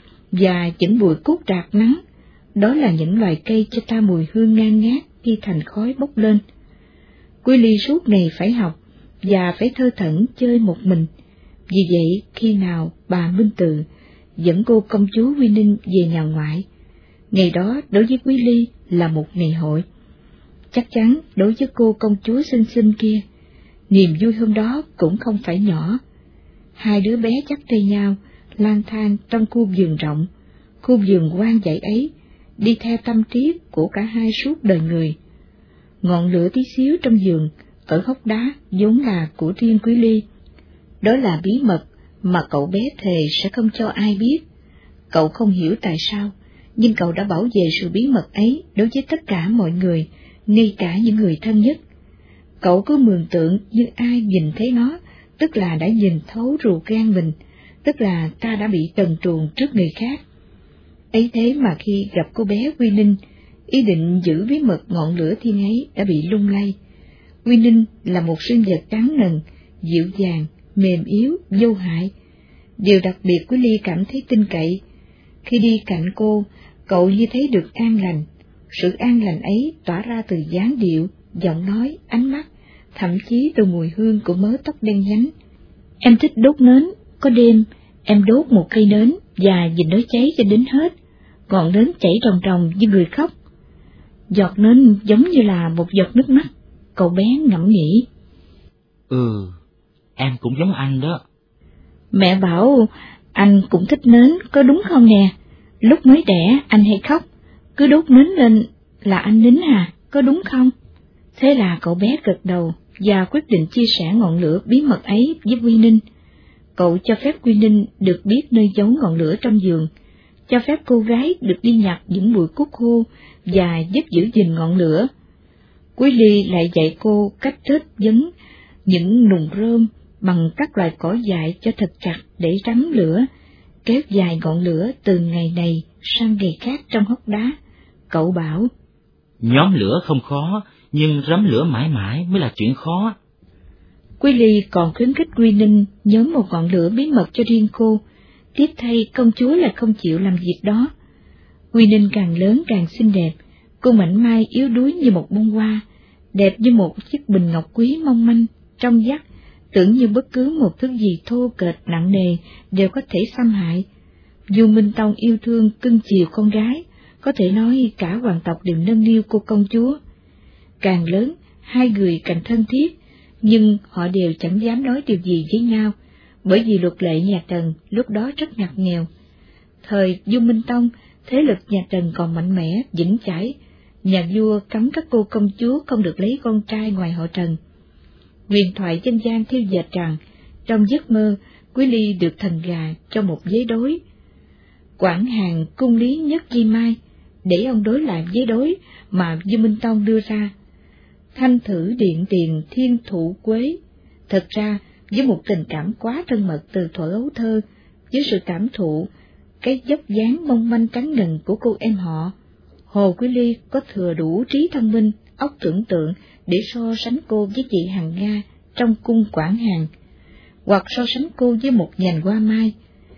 và những bụi cúc rạc nắng. Đó là những loài cây cho ta mùi hương ngang ngát khi thành khói bốc lên. Quý Ly suốt ngày phải học và phải thơ thẩn chơi một mình. Vì vậy, khi nào bà Minh Từ dẫn cô công chúa Quy Ninh về nhà ngoại, ngày đó đối với Quý Ly là một ngày hội. Chắc chắn đối với cô công chúa xinh xinh kia, niềm vui hôm đó cũng không phải nhỏ. Hai đứa bé dắt tay nhau, lang thang trong khu vườn rộng, khu vườn hoang dại ấy, đi theo tâm trí của cả hai suốt đời người. Ngọn lửa tí xíu trong vườn, ở hốc đá, vốn là của riêng Quý Ly. Đó là bí mật mà cậu bé thề sẽ không cho ai biết. Cậu không hiểu tại sao, nhưng cậu đã bảo vệ sự bí mật ấy đối với tất cả mọi người, ngay cả những người thân nhất. Cậu cứ mường tượng như ai nhìn thấy nó, tức là đã nhìn thấu ruột gan mình, tức là ta đã bị trần truồng trước người khác. Ấy thế mà khi gặp cô bé Quy Ninh, ý định giữ bí mật ngọn lửa thiên ấy đã bị lung lay. Quy Ninh là một sinh vật trắng ngần, dịu dàng, mềm yếu, vô hại. Điều đặc biệt Quý Ly cảm thấy tin cậy. Khi đi cạnh cô, cậu như thấy được an lành. Sự an lành ấy tỏa ra từ dáng điệu, giọng nói, ánh mắt, thậm chí từ mùi hương của mớ tóc đen nhánh. Em thích đốt nến, có đêm em đốt một cây nến và nhìn nó cháy cho đến hết, ngọn nến chảy ròng ròng như người khóc. Giọt nến giống như là một giọt nước mắt, cậu bé ngẫm nghĩ. Ừ, em cũng giống anh đó. Mẹ bảo anh cũng thích nến, có đúng không nè? Lúc mới đẻ anh hay khóc, cứ đốt nến lên là anh nín à, có đúng không? Thế là cậu bé gật đầu và quyết định chia sẻ ngọn lửa bí mật ấy với Quy Ninh. Cậu cho phép Quy Ninh được biết nơi giấu ngọn lửa trong giường, cho phép cô gái được đi nhặt những bụi cúc khô và giúp giữ gìn ngọn lửa. Quý Ly lại dạy cô cách tết vấn những nùng rơm bằng các loài cỏ dại cho thật chặt để rắm lửa, kéo dài ngọn lửa từ ngày này sang ngày khác trong hốc đá. Cậu bảo, nhóm lửa không khó, nhưng rắm lửa mãi mãi mới là chuyện khó. Quý Ly còn khuyến khích Quy Ninh nhóm một ngọn lửa bí mật cho riêng cô. Tiếp thay công chúa là không chịu làm việc đó. Quy Ninh càng lớn càng xinh đẹp, cô mảnh mai yếu đuối như một bông hoa, đẹp như một chiếc bình ngọc quý mong manh, trong vắt, tưởng như bất cứ một thứ gì thô kệch nặng nề đều có thể xâm hại. Vua Minh Tông yêu thương cưng chiều con gái, có thể nói cả hoàng tộc đều nâng niu cô công chúa. Càng lớn, hai người càng thân thiết, nhưng họ đều chẳng dám nói điều gì với nhau, bởi vì luật lệ nhà Trần lúc đó rất ngặt nghèo. Thời vua Minh Tông, thế lực nhà Trần còn mạnh mẽ, vững chãi, nhà vua cấm các cô công chúa không được lấy con trai ngoài họ Trần. Huyền thoại dân gian theo dệt rằng, trong giấc mơ, Quý Ly được thành gà cho một giới đối. Quảng Hàn cung lý Nhất Di Mai, để ông đối lại giới đối mà vua Minh Tông đưa ra. Thanh thử điện tiền thiên thụ quế. Thật ra, với một tình cảm quá thân mật từ thuở ấu thơ, với sự cảm thụ, cái dốc dáng mong manh trắng ngần của cô em họ, Hồ Quý Ly có thừa đủ trí thông minh, óc tưởng tượng để so sánh cô với chị Hằng Nga trong cung Quảng Hàn, hoặc so sánh cô với một nhành hoa mai.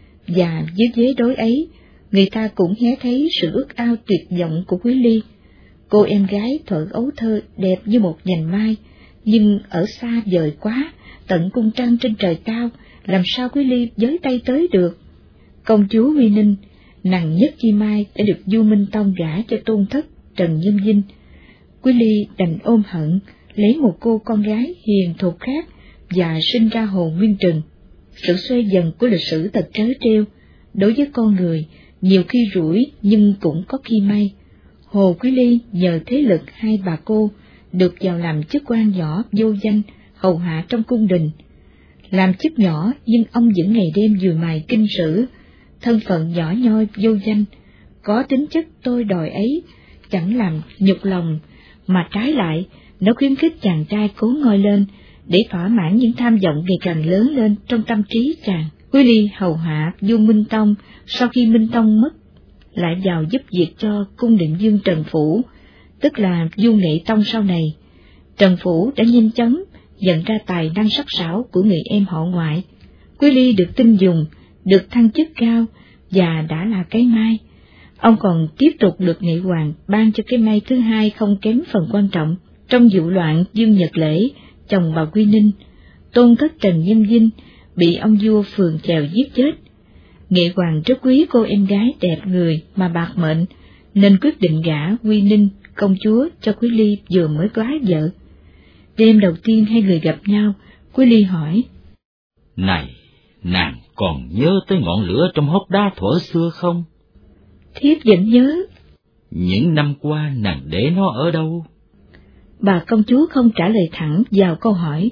Và với vế đối ấy, người ta cũng hé thấy sự ước ao tuyệt vọng của Quý Ly. Cô em gái thuở ấu thơ đẹp như một nhành mai, nhưng ở xa vời quá, tận cung trăng trên trời cao, làm sao Quý Ly với tay tới được. Công chúa Quy Ninh, nàng Nhất Chi Mai đã được vua Minh Tông gả cho tôn thất Trần Nhân Vinh. Quý Ly đành ôm hận, lấy một cô con gái hiền thục khác và sinh ra Hồ Nguyên Trừng. Sự xoay dần của lịch sử thật trớ trêu, đối với con người, nhiều khi rủi nhưng cũng có khi may. Hồ Quý Ly nhờ thế lực hai bà cô được vào làm chức quan võ vô danh hầu hạ trong cung đình. Làm chức nhỏ nhưng ông vẫn ngày đêm dùi mài kinh sử, thân phận nhỏ nhoi vô danh, có tính chất tôi đòi ấy, chẳng làm nhục lòng, mà trái lại, nó khuyến khích chàng trai cố ngoi lên, để thỏa mãn những tham vọng ngày càng lớn lên trong tâm trí chàng. Willie hầu hạ vua Minh Tông, sau khi Minh Tông mất, lại vào giúp việc cho cung định vương Trần Phủ, tức là vua Nghệ Tông sau này. Trần Phủ đã nhanh chóng nhận ra tài năng sắc sảo của người em họ ngoại. Willie được tin dùng, được thăng chức cao, và đã là cái mai. Ông còn tiếp tục được Nghệ Hoàng ban cho cái may thứ hai không kém phần quan trọng. Trong vụ loạn Dương Nhật Lễ, chồng bà Quy Ninh, tôn thất Trần Nhân Vinh bị ông vua Phường Chèo giết chết. Nghệ Hoàng rất quý cô em gái đẹp người mà bạc mệnh, nên quyết định gả Quy Ninh công chúa cho Quý Ly vừa mới có vợ. Đêm đầu tiên hai người gặp nhau, Quý Ly hỏi: Này, nàng còn nhớ tới ngọn lửa trong hốc đá thuở xưa không? Thiếp vẫn nhớ. Những năm qua nàng để nó ở đâu? Bà công chúa không trả lời thẳng vào câu hỏi.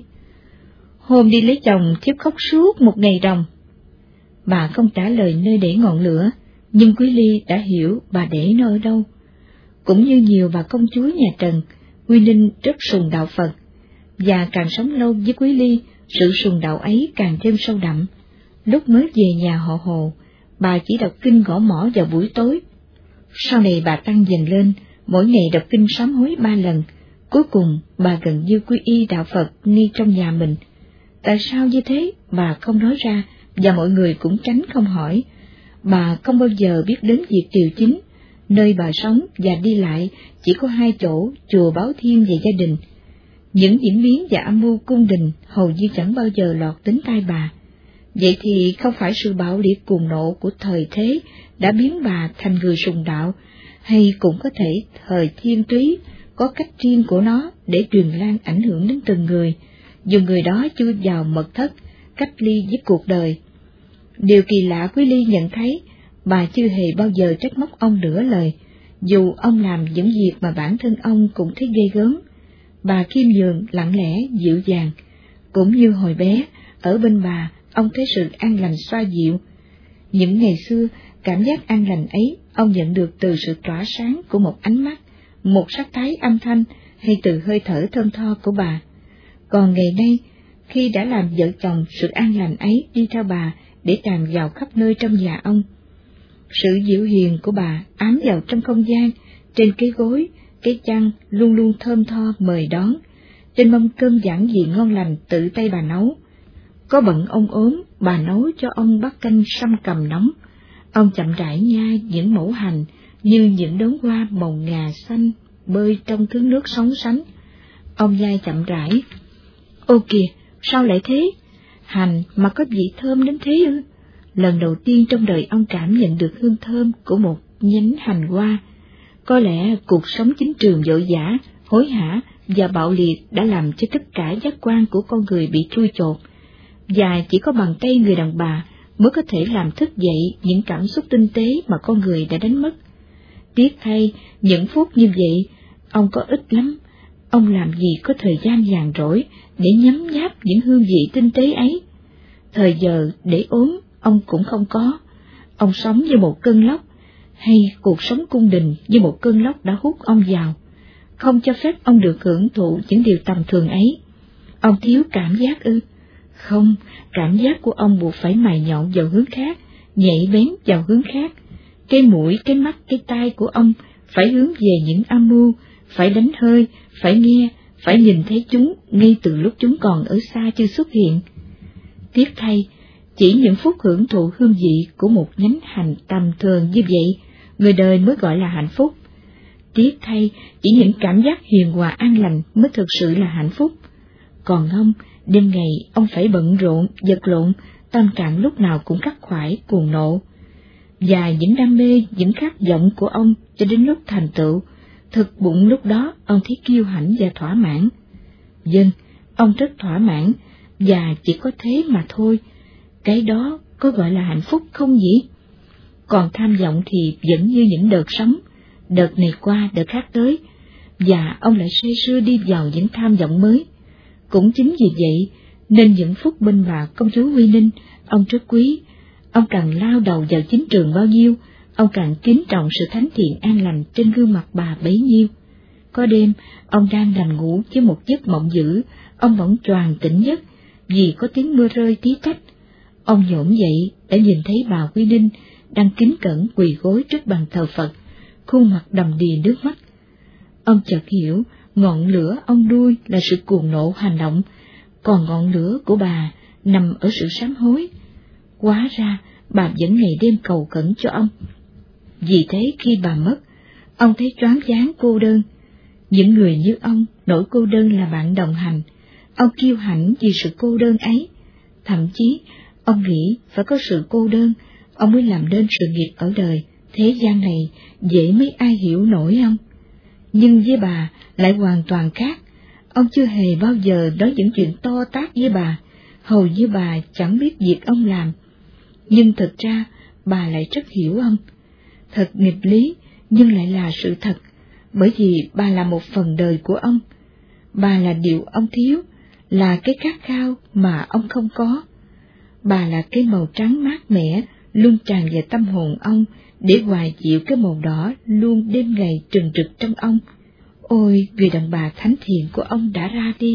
Hôm đi lấy chồng thiếp khóc suốt một ngày đồng. Bà không trả lời nơi để ngọn lửa, nhưng Quý Ly đã hiểu bà để nó ở đâu. Cũng như nhiều bà công chúa nhà Trần, Quy Ninh rất sùng đạo Phật, và càng sống lâu với Quý Ly, sự sùng đạo ấy càng thêm sâu đậm. Lúc mới về nhà họ Hồ, bà chỉ đọc kinh gõ mõ vào buổi tối. Sau này bà tăng dần lên, mỗi ngày đọc kinh sám hối ba lần. Cuối cùng bà gần như quy y đạo Phật ngay trong nhà mình. Tại sao như thế bà không nói ra, và mọi người cũng tránh không hỏi. Bà không bao giờ biết đến việc triều chính. Nơi bà sống và đi lại chỉ có hai chỗ, chùa Báo Thiên và gia đình. Những diễn biến và âm mưu cung đình hầu như chẳng bao giờ lọt đến tai bà. Vậy thì không phải sự bạo liệt cuồng nộ của thời thế đã biến bà thành người sùng đạo, hay cũng có thể thời thiên túy có cách riêng của nó để truyền lan ảnh hưởng đến từng người, dù người đó chui vào mật thất, cách ly với cuộc đời. Điều kỳ lạ Quý Ly nhận thấy, bà chưa hề bao giờ trách móc ông nửa lời, dù ông làm những việc mà bản thân ông cũng thấy ghê gớm. Bà khiêm nhường, lặng lẽ, dịu dàng, cũng như hồi bé, ở bên bà, ông thấy sự an lành xoa dịu. Những ngày xưa, cảm giác an lành ấy, ông nhận được từ sự tỏa sáng của một ánh mắt, một sắc thái âm thanh, hay từ hơi thở thơm tho của bà. Còn ngày nay, khi đã làm vợ chồng, sự an lành ấy đi theo bà để tràn vào khắp nơi trong nhà ông. Sự dịu hiền của bà ám vào trong không gian, trên cái gối, cái chăn luôn luôn thơm tho mời đón, trên mâm cơm giản dị ngon lành tự tay bà nấu. Có bận ông ốm, bà nấu cho ông bát canh sâm cầm nóng. Ông chậm rãi nhai những mẩu hành như những đốm hoa màu ngà xanh bơi trong thứ nước sóng sánh. Ông nhai chậm rãi. Ô kìa, sao lại thế? Hành mà có vị thơm đến thế ư? Lần đầu tiên trong đời ông cảm nhận được hương thơm của một nhánh hành hoa. Có lẽ cuộc sống chính trường vội vã, hối hả và bạo liệt đã làm cho tất cả giác quan của con người bị trui chột, và chỉ có bàn tay người đàn bà mới có thể làm thức dậy những cảm xúc tinh tế mà con người đã đánh mất. Tiếc thay, những phút như vậy, ông có ít lắm. Ông làm gì có thời gian nhàn rỗi để nhấm nháp những hương vị tinh tế ấy. Thời giờ để ốm, ông cũng không có. Ông sống như một cơn lốc, hay cuộc sống cung đình như một cơn lốc đã hút ông vào, không cho phép ông được hưởng thụ những điều tầm thường ấy. Ông thiếu cảm giác ư? Không, cảm giác của ông buộc phải mài nhọn vào hướng khác, nhạy bén vào hướng khác. Cái mũi, cái mắt, cái tai của ông phải hướng về những âm mưu, phải đánh hơi, phải nghe, phải nhìn thấy chúng ngay từ lúc chúng còn ở xa chưa xuất hiện. Tiếc thay, chỉ những phút hưởng thụ hương vị của một nhánh hành tầm thường như vậy, người đời mới gọi là hạnh phúc. Tiếc thay, chỉ những cảm giác hiền hòa an lành mới thực sự là hạnh phúc. Còn ông, đêm ngày ông phải bận rộn, vật lộn, tâm trạng lúc nào cũng khắc khoải, cuồng nộ. Và những đam mê, những khát vọng của ông cho đến lúc thành tựu, thực bụng lúc đó ông thấy kiêu hãnh và thỏa mãn. Vâng, ông rất thỏa mãn, và chỉ có thế mà thôi. Cái đó có gọi là hạnh phúc không nhỉ? Còn tham vọng thì vẫn như những đợt sóng, đợt này qua đợt khác tới, và ông lại say sưa đi vào những tham vọng mới. Cũng chính vì vậy nên những phút bên bà công chúa Huy Ninh, ông rất quý. Ông càng lao đầu vào chính trường bao nhiêu, ông càng kính trọng sự thánh thiện an lành trên gương mặt bà bấy nhiêu. Có đêm, ông đang nằm ngủ với một giấc mộng dữ, ông bỗng choàng tỉnh giấc vì có tiếng mưa rơi tí tách. Ông nhổm dậy đã nhìn thấy bà Huy Ninh đang kính cẩn quỳ gối trước bàn thờ Phật, khuôn mặt đầm đìa nước mắt. Ông chợt hiểu, ngọn lửa ông nuôi là sự cuồng nộ hành động, còn ngọn lửa của bà nằm ở sự sám hối. Hóa ra bà vẫn ngày đêm cầu khẩn cho ông. Vì thế khi bà mất, ông thấy choáng váng cô đơn. Những người như ông, nỗi cô đơn là bạn đồng hành. Ông kiêu hãnh vì sự cô đơn ấy. Thậm chí, ông nghĩ phải có sự cô đơn, ông mới làm nên sự nghiệp ở đời. Thế gian này dễ mấy ai hiểu nổi ông. Nhưng với bà lại hoàn toàn khác. Ông chưa hề bao giờ nói những chuyện to tát với bà, hầu như bà chẳng biết việc ông làm. Nhưng thực ra bà lại rất hiểu ông. Thật nghịch lý, nhưng lại là sự thật, bởi vì bà là một phần đời của ông. Bà là điều ông thiếu, là cái khát khao mà ông không có. Bà là cái màu trắng mát mẻ luôn tràn về tâm hồn ông, để hoài chịu cái màu đỏ luôn đêm ngày trừng trực trong ông. Ôi, người đàn bà thánh thiện của ông đã ra đi,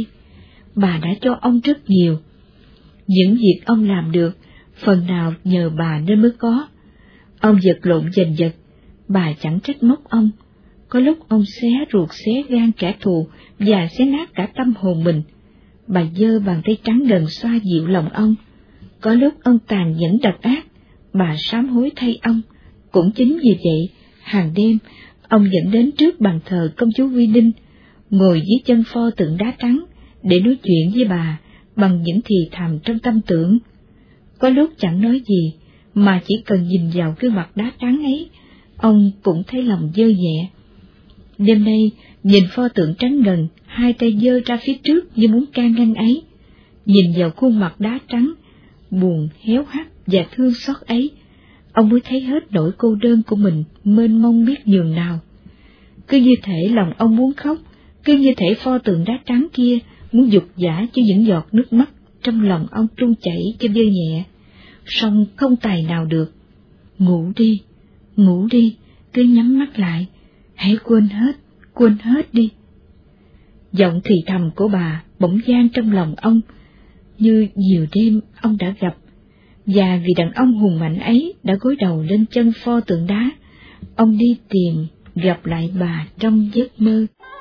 bà đã cho ông rất nhiều. Những việc ông làm được, phần nào nhờ bà nên mới có. Ông vật lộn giành giật, bà chẳng trách móc ông. Có lúc ông xé ruột xé gan kẻ thù và xé nát cả tâm hồn mình. Bà giơ bàn tay trắng ngần xoa dịu lòng ông. Có lúc ông tàn nhẫn độc ác, bà sám hối thay ông. Cũng chính vì vậy, hàng đêm, ông dẫn đến trước bàn thờ công chúa Huy Ninh, ngồi dưới chân pho tượng đá trắng, để nói chuyện với bà bằng những thì thầm trong tâm tưởng. Có lúc chẳng nói gì, mà chỉ cần nhìn vào cái mặt đá trắng ấy, ông cũng thấy lòng dơ nhẹ. Đêm nay, nhìn pho tượng trắng ngần, hai tay giơ ra phía trước như muốn can ngăn ấy, nhìn vào khuôn mặt đá trắng, buồn, héo hắt và thương xót ấy, ông mới thấy hết nỗi cô đơn của mình mênh mông biết nhường nào. Cứ như thể lòng ông muốn khóc, cứ như thể pho tượng đá trắng kia muốn giục giã cho những giọt nước mắt trong lòng ông tuôn chảy cho vơi nhẹ, song không tài nào được. Ngủ đi, ngủ đi, cứ nhắm mắt lại, hãy quên hết, quên hết đi. Giọng thì thầm của bà bỗng vang trong lòng ông, như nhiều đêm ông đã gặp, và vì đàn ông hùng mạnh ấy đã gối đầu lên chân pho tượng đá, ông đi tìm gặp lại bà trong giấc mơ.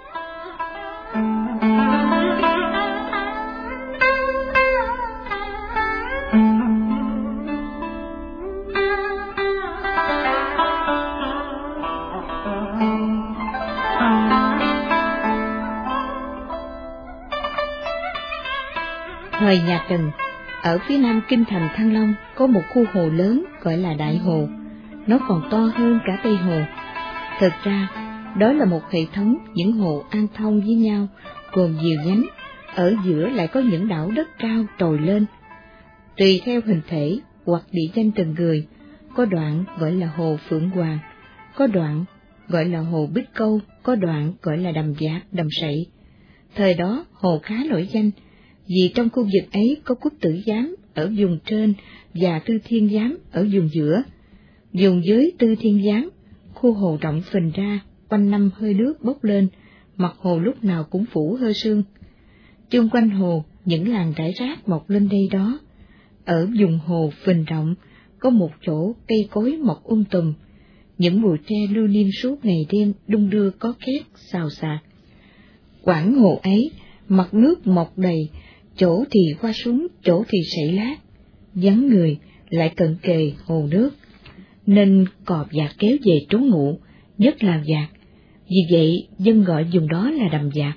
Thời nhà Trần, ở phía nam kinh thành Thăng Long có một khu hồ lớn gọi là Đại Hồ, nó còn to hơn cả Tây Hồ. Thực ra, đó là một hệ thống những hồ an thông với nhau, gồm nhiều nhánh, ở giữa lại có những đảo đất cao trồi lên. Tùy theo hình thể hoặc địa danh từng người, có đoạn gọi là hồ Phượng Hoàng, có đoạn gọi là hồ Bích Câu, có đoạn gọi là Đầm Giạt, Đầm Sậy. Thời đó hồ khá nổi danh, vì trong khu vực ấy có Quốc Tử Giám ở vùng trên và Tư Thiên Giám ở vùng giữa. Vùng dưới Tư Thiên Giám, khu hồ rộng phình ra, quanh năm hơi nước bốc lên, mặt hồ lúc nào cũng phủ hơi sương. Chung quanh hồ, những làng rải rác mọc lên đây đó. Ở vùng hồ phình rộng, có một chỗ cây cối mọc um tùm, những bụi tre lưu niêm suốt ngày đêm đung đưa có két xào xạc. Quảng hồ ấy, mặt nước mọc đầy, chỗ thì qua súng, chỗ thì sảy lát, vắng người lại cận kề hồ nước, nên cọp dạt kéo về trú ngụ, nhất là dạt. Vì vậy dân gọi vùng đó là Đầm Dạt.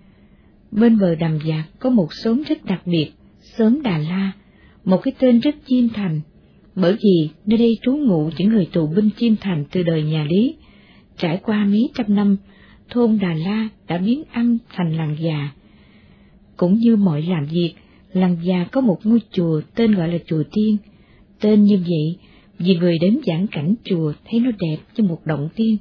Bên bờ Đầm Dạt có một xóm rất đặc biệt, xóm Đà La, một cái tên rất chiêm thành, bởi vì nơi đây trú ngụ những người tù binh chiêm thành từ đời nhà Lý. Trải qua mấy trăm năm, thôn Đà La đã biến âm thành làng già. Cũng như mọi làm việc, làng già có một ngôi chùa tên gọi là chùa Tiên. Tên như vậy vì người đến giảng cảnh chùa thấy nó đẹp như một động tiên.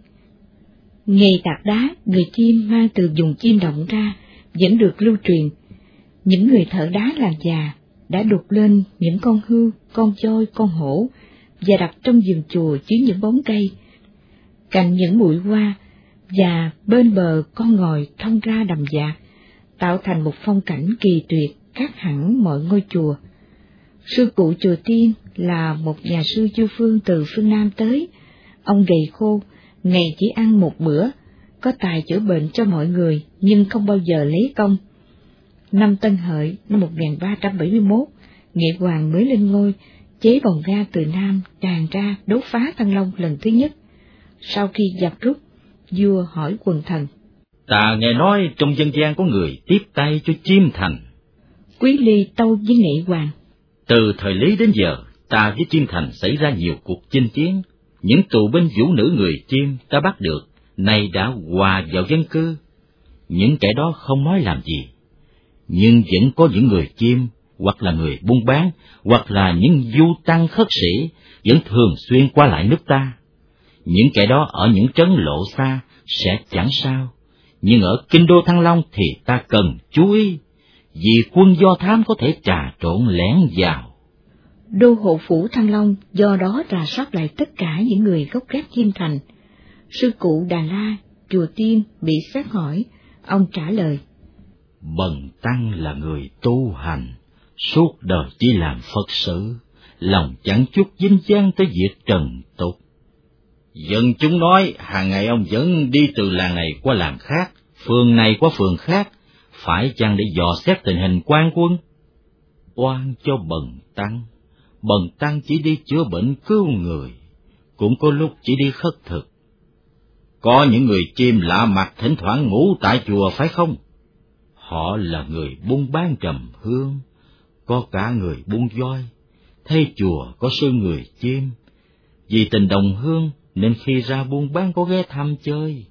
Nghề tạc đá người Chiêm mang từ vùng Chiêm Động ra vẫn được lưu truyền. Những người thợ đá làng già đã đục lên những con hươu, con voi, con hổ và đặt trong vườn chùa dưới những bóng cây, cạnh những bụi hoa và bên bờ con ngòi thông ra đầm dạt, tạo thành một phong cảnh kỳ tuyệt khác hẳn mọi ngôi chùa. Sư cụ Chùa Tiên là một nhà sư du phương từ phương Nam tới. Ông gầy khô, ngày chỉ ăn một bữa, có tài chữa bệnh cho mọi người nhưng không bao giờ lấy công. Năm Tân Hợi năm một nghìn ba trăm bảy mươi mốt, Nghệ Hoàng mới lên ngôi, chế bồng ga từ Nam tràn ra đốt phá Thăng Long lần thứ nhất. Sau khi giặc rút, vua hỏi quần thần: Ta nghe nói trong dân gian có người tiếp tay cho Chiêm Thành. Quý Ly tâu với Nghệ Hoàng: Từ thời Lý đến giờ, ta với Chiêm Thành xảy ra nhiều cuộc chinh chiến. Những tù binh vũ nữ người Chiêm ta bắt được, nay đã hòa vào dân cư. Những kẻ đó không nói làm gì, nhưng vẫn có những người Chiêm, hoặc là người buôn bán, hoặc là những du tăng khất sĩ, vẫn thường xuyên qua lại nước ta. Những kẻ đó ở những trấn lộ xa sẽ chẳng sao, nhưng ở kinh đô Thăng Long thì ta cần chú ý, vì quân Do Thám có thể trà trộn lẻn vào. Đô hộ phủ Thăng Long do đó rà soát lại tất cả những người gốc gác Chiêm Thành. Sư cụ Đà La, Chùa Tiên bị xét hỏi, ông trả lời: Bần tăng là người tu hành, suốt đời chỉ làm Phật sự, lòng chẳng chút dính dáng tới việc trần tục. Dân chúng nói hàng ngày ông vẫn đi từ làng này qua làng khác, phường này qua phường khác, phải chăng để dò xét tình hình quan quân? Oan cho bần tăng, bần tăng chỉ đi chữa bệnh cứu người, cũng có lúc chỉ đi khất thực. Có những người Chiêm lạ mặt thỉnh thoảng ngủ tại chùa phải không? Họ là người buôn bán trầm hương, có cả người buôn voi. Thấy chùa có sư người Chiêm, vì tình đồng hương nên khi ra buôn bán có ghé thăm chơi.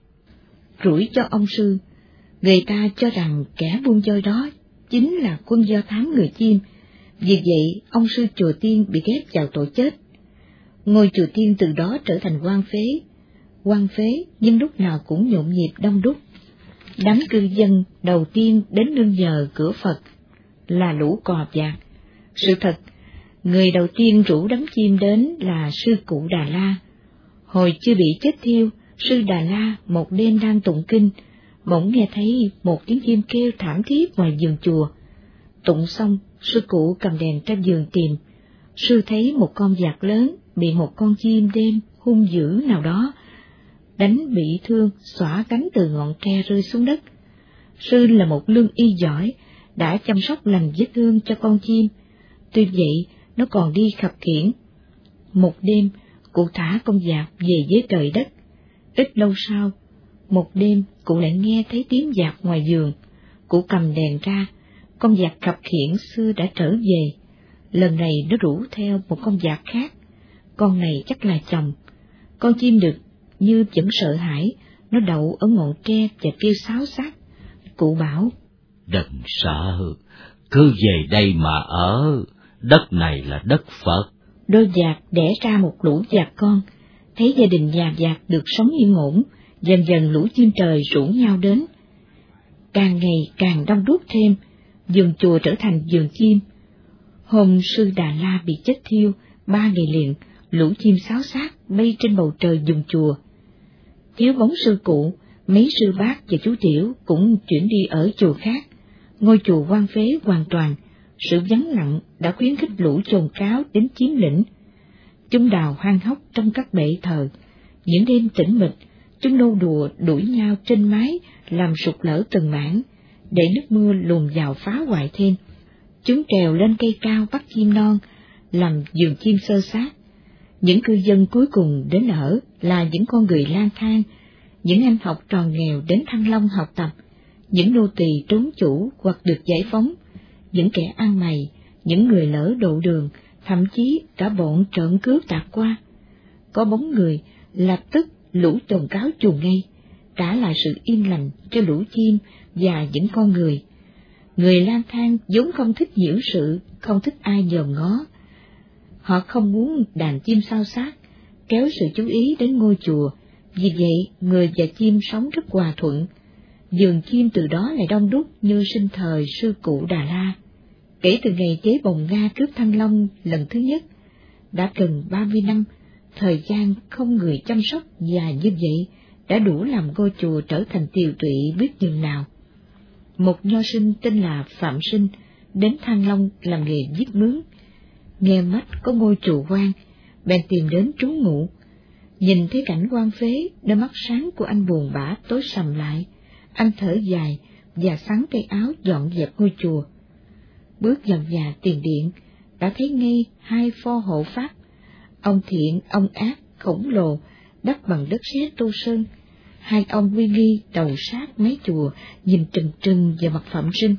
Rủi cho ông sư, người ta cho rằng kẻ buôn voi đó chính là quân Do Thám người Chiêm, vì vậy ông sư Chùa Tiên bị ghép vào tội chết. Ngôi Chùa Tiên từ đó trở thành hoang phế, hoang phế nhưng lúc nào cũng nhộn nhịp đông đúc. Đám cư dân đầu tiên đến nương nhờ cửa Phật là lũ cò vạc. Sự thật, người đầu tiên rủ đám chim đến là sư cụ Đà La. Hồi chưa bị chết thiêu, sư Đà La một đêm đang tụng kinh, bỗng nghe thấy một tiếng chim kêu thảm thiết ngoài vườn chùa. Tụng xong, sư cụ cầm đèn ra vườn tìm. Sư thấy một con vạc lớn bị một con chim đêm hung dữ nào đó đánh bị thương, xõa cánh từ ngọn tre rơi xuống đất. Sư là một lương y giỏi, đã chăm sóc lành vết thương cho con chim. Tuy vậy, nó còn đi khập khiễng. Một đêm, cụ thả con vạc về với trời đất. Ít lâu sau, một đêm cụ lại nghe thấy tiếng vạc ngoài vườn. Cụ cầm đèn ra, con vạc khập khiễng xưa đã trở về. Lần này nó rủ theo một con vạc khác. Con này chắc là chồng. Con chim đực như vẫn sợ hãi, nó đậu ở ngọn tre và kêu sáo xác. Cụ bảo: Đừng sợ, cứ về đây mà ở, đất này là đất Phật. Đôi vạc đẻ ra một lũ vạc con, thấy gia đình nhà vạc được sống yên ổn, dần dần lũ chim trời rủ nhau đến. Càng ngày càng đông đúc thêm, vườn chùa trở thành vườn chim. Hôm sư Đà La bị chết thiêu, ba ngày liền, lũ chim sáo xác bay trên bầu trời vườn chùa. Thiếu bóng sư cụ, mấy sư bác và chú tiểu cũng chuyển đi ở chùa khác. Ngôi chùa hoang phế hoàn toàn, sự vắng lặng đã khuyến khích lũ chồn cáo đến chiếm lĩnh. Chúng đào hoang hốc trong các bệ thờ, những đêm tĩnh mịch, chúng nô đùa đuổi nhau trên mái làm sụt lở từng mảng, để nước mưa lùn vào phá hoại thêm. Chúng trèo lên cây cao bắt chim non, làm vườn chim xơ xác. Những cư dân cuối cùng đến ở là những con người lang thang, những anh học trò nghèo đến Thăng Long học tập, những nô tỳ trốn chủ hoặc được giải phóng, những kẻ ăn mày, những người lỡ độ đường, thậm chí cả bọn trộm cướp tạt qua. Có bóng người, lập tức lũ chồn cáo chuồn ngay, trả lại sự yên lành cho lũ chim và những con người. Người lang thang vốn không thích nhiễu sự, không thích ai dòm ngó. Họ không muốn đàn chim sao xác, kéo sự chú ý đến ngôi chùa, vì vậy người và chim sống rất hòa thuận. vườn chim từ đó lại đông đúc như sinh thời sư cụ Đà La. Kể từ ngày chế bồng Nga cướp Thăng Long lần thứ nhất, đã gần ba mươi năm, thời gian không người chăm sóc dài như vậy đã đủ làm ngôi chùa trở thành tiều tụy biết chừng nào. Một nho sinh tên là Phạm Sinh đến Thăng Long làm nghề giết mướn, nghe mách có ngôi chùa quan, bèn tìm đến trú ngụ. Nhìn thấy cảnh hoang phế, đôi mắt sáng của anh buồn bã tối sầm lại. Anh thở dài và xắn tay áo dọn dẹp ngôi chùa. Bước vào nhà tiền điện, đã thấy ngay hai pho hộ pháp, ông thiện, ông ác, khổng lồ, đắp bằng đất sét tô sơn. Hai ông uy nghi đầu sát mái chùa, nhìn trừng trừng vào mặt Phạm Sinh.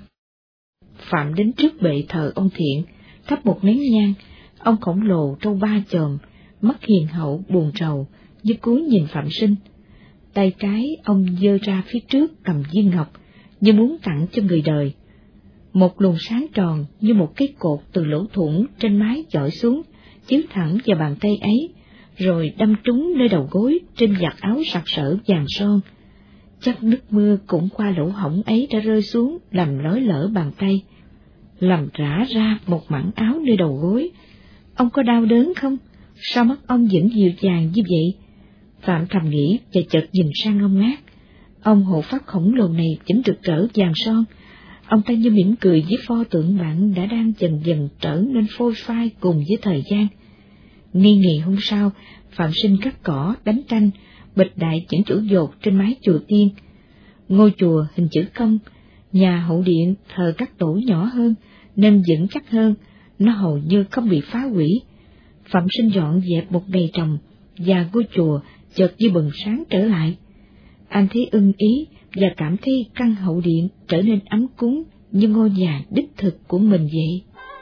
Phạm đến trước bệ thờ ông thiện, thắp một nén nhang. Ông khổng lồ trâu ba chòm, mắt hiền hậu buồn rầu, như cúi nhìn Phạm Sinh. Tay trái ông giơ ra phía trước cầm viên ngọc, như muốn tặng cho người đời. Một luồng sáng tròn như một cái cột từ lỗ thủng trên mái chọi xuống, chiếu thẳng vào bàn tay ấy, rồi đâm trúng nơi đầu gối trên vạt áo sặc sỡ vàng son. Chắc nước mưa cũng qua lỗ hổng ấy đã rơi xuống làm lói lở bàn tay, làm rã ra một mảng áo nơi đầu gối. Ông có đau đớn không? Sao mắt ông vẫn dịu dàng như vậy? Phạm thầm nghĩ và chợt nhìn sang ông ác. Ông hộ pháp khổng lồ này vẫn rực rỡ vàng son. Ông ta như mỉm cười với pho tượng bạn đã đang dần dần trở nên phôi phai cùng với thời gian. Ngay ngày hôm sau, Phạm Sinh cắt cỏ, đánh tranh, bịch đại những chỗ dột trên mái chùa tiên. Ngôi chùa hình chữ công, nhà hậu điện thờ các tổ nhỏ hơn nên vững chắc hơn, nó hầu như không bị phá hủy. Phạm Sinh dọn dẹp một ngày trồng, và ngôi chùa chợt như bừng sáng trở lại. Anh thấy ưng ý và cảm thấy căn hậu điện trở nên ấm cúng như ngôi nhà đích thực của mình vậy.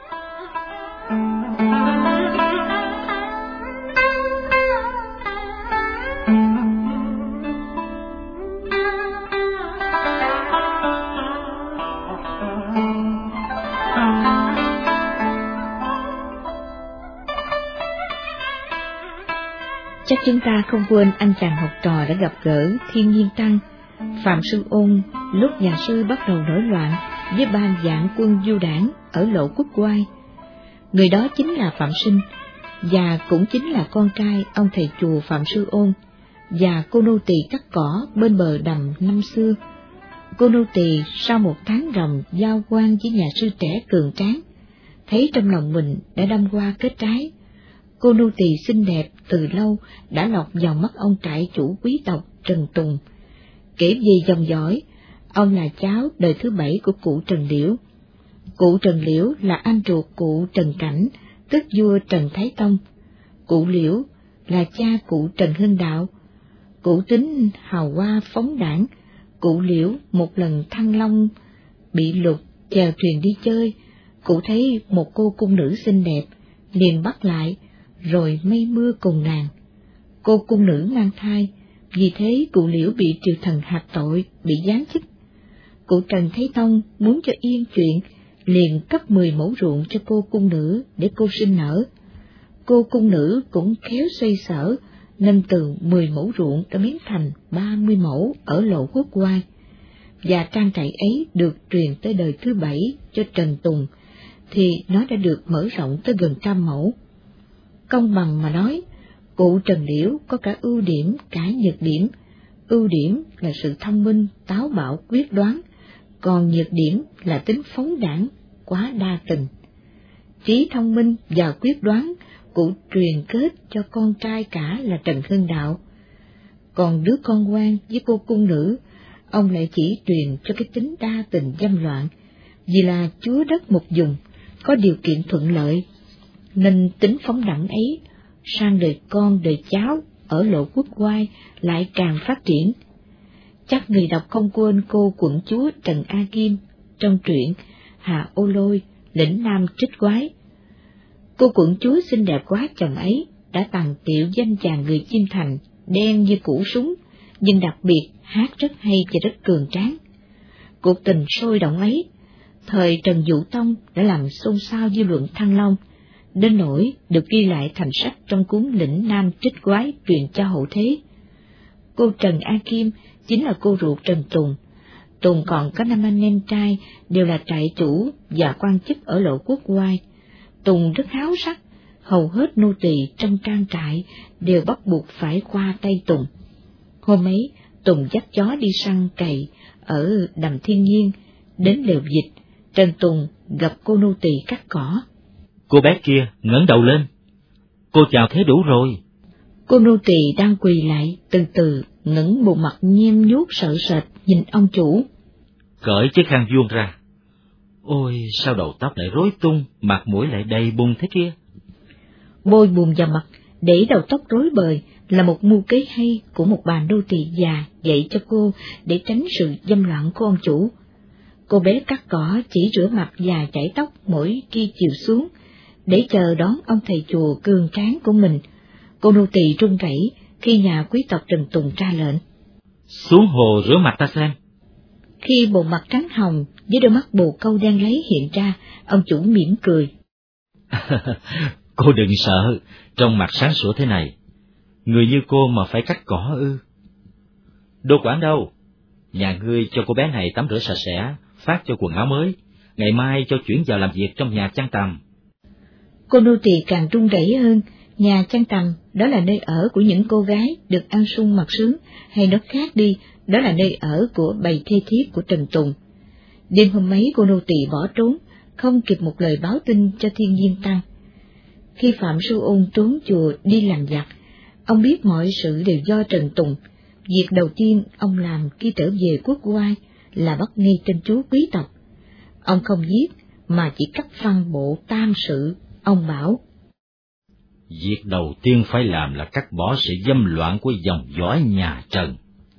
Chắc chúng ta không quên anh chàng học trò đã gặp gỡ Thiên Nhiên Tăng, Phạm Sư Ôn, lúc nhà sư bắt đầu nổi loạn với ban vạn quân du đảng ở Lộ Quốc Oai. Người đó chính là Phạm Sinh, và cũng chính là con trai ông thầy chùa Phạm Sư Ôn, và cô nô tỳ cắt cỏ bên bờ đầm năm xưa. Cô nô tỳ sau một tháng ròng giao quan với nhà sư trẻ cường tráng, thấy trong lòng mình đã đâm hoa kết trái. Cô nô tỳ xinh đẹp từ lâu đã lọt vào mắt ông trại chủ quý tộc Trần Tùng. Kể về dòng dõi, ông là cháu đời thứ bảy của cụ Trần Liễu. Cụ Trần Liễu là anh ruột cụ Trần Cảnh, tức vua Trần Thái Tông. Cụ Liễu là cha cụ Trần Hưng Đạo. Cụ tính hào hoa phóng đảng. Cụ Liễu một lần Thăng Long bị lụt, chèo thuyền đi chơi, cụ thấy một cô cung nữ xinh đẹp, liền bắt lại, rồi mây mưa cùng nàng. Cô cung nữ mang thai, vì thế cụ Liễu bị triều thần hạch tội, bị giáng chức. Cụ Trần Thái Tông muốn cho yên chuyện, liền cấp mười mẫu ruộng cho cô cung nữ để cô sinh nở. Cô cung nữ cũng khéo xoay sở, nên từ mười mẫu ruộng đã biến thành ba mươi mẫu ở Lộ Quốc Oai, và trang trại ấy được truyền tới đời thứ bảy cho Trần Tùng, thì nó đã được mở rộng tới gần trăm mẫu. Công bằng mà nói, cụ Trần Liễu có cả ưu điểm cả nhược điểm. Ưu điểm là sự thông minh, táo bạo, quyết đoán, còn nhược điểm là tính phóng đãng, quá đa tình. Trí thông minh và quyết đoán, cụ truyền kết cho con trai cả là Trần Hưng Đạo. Còn đứa con ngoan với cô cung nữ, ông lại chỉ truyền cho cái tính đa tình dâm loạn, vì là chúa đất một vùng, có điều kiện thuận lợi, nên tính phóng đẳng ấy sang đời con đời cháu ở Lộ Quốc Oai lại càng phát triển. Chắc người đọc không quên cô quận chúa Trần A Kim trong truyện Hà Ô Lôi, lĩnh nam trích quái. Cô quận chúa xinh đẹp quá chồng ấy đã tằng tiệu danh chàng người Chiêm Thành, đen như củ súng, nhưng đặc biệt hát rất hay và rất cường tráng. Cuộc tình sôi động ấy, thời Trần Dụ Tông đã làm xôn xao dư luận Thăng Long, đến nỗi được ghi lại thành sách trong cuốn Lĩnh Nam Trích Quái truyền cho hậu thế. Cô Trần A Kim chính là cô ruột Trần Tùng, Tùng còn có năm anh em trai đều là trại chủ và quan chức ở Lộ Quốc Oai. Tùng rất háo sắc, hầu hết nô tỳ trong trang trại đều bắt buộc phải qua tay Tùng. Hôm ấy, Tùng dắt chó đi săn cày ở đầm Thiên Nhiên, đến lều vịt, Trần Tùng gặp cô nô tỳ cắt cỏ. Cô bé kia ngẩng đầu lên. Cô chào thế đủ rồi. Cô nô tỳ đang quỳ lại, từ từ ngẩng bộ mặt nhem nhuốc sợ sệt nhìn ông chủ. Cởi chiếc khăn vuông ra. Ôi, sao đầu tóc lại rối tung, mặt mũi lại đầy bùn thế kia. Bôi bùn vào mặt, để đầu tóc rối bời là một mưu kế hay của một bà nô tỳ già dạy cho cô để tránh sự dâm loạn của ông chủ. Cô bé cắt cỏ chỉ rửa mặt và chải tóc mỗi khi chiều xuống, để chờ đón ông thầy chùa cường tráng của mình. Cô nô tỳ run rẩy khi nhà quý tộc Trần Tùng ra lệnh. Xuống hồ rửa mặt ta xem. Khi bộ mặt trắng hồng với đôi mắt bồ câu đen lấy hiện ra, ông chủ mỉm cười. Cô đừng sợ, trong mặt sáng sủa thế này, người như cô mà phải cắt cỏ ư? Đâu quản đâu, nhà ngươi cho cô bé này tắm rửa sạch sẽ, phát cho quần áo mới, ngày mai cho chuyển vào làm việc trong nhà chăn tằm. Cô nô tỳ càng run rẩy hơn. Nhà chăn tằm đó là nơi ở của những cô gái được ăn sung mặc sướng, hay nói khác đi, đó là nơi ở của bầy thê thiếp của Trần Tùng. Đêm hôm ấy cô nô tỳ bỏ trốn, không kịp một lời báo tin cho Thiên Nhiên Tăng. Khi Phạm Sư Ôn trốn chùa đi làm giặc, ông biết mọi sự đều do Trần Tùng. Việc đầu tiên ông làm khi trở về Quốc Oai là bắt ngay tên chúa quý tộc. Ông không giết mà chỉ cắt phăng bộ tam sự. Ông bảo: việc đầu tiên phải làm là cắt bỏ sự dâm loạn của dòng dõi nhà Trần.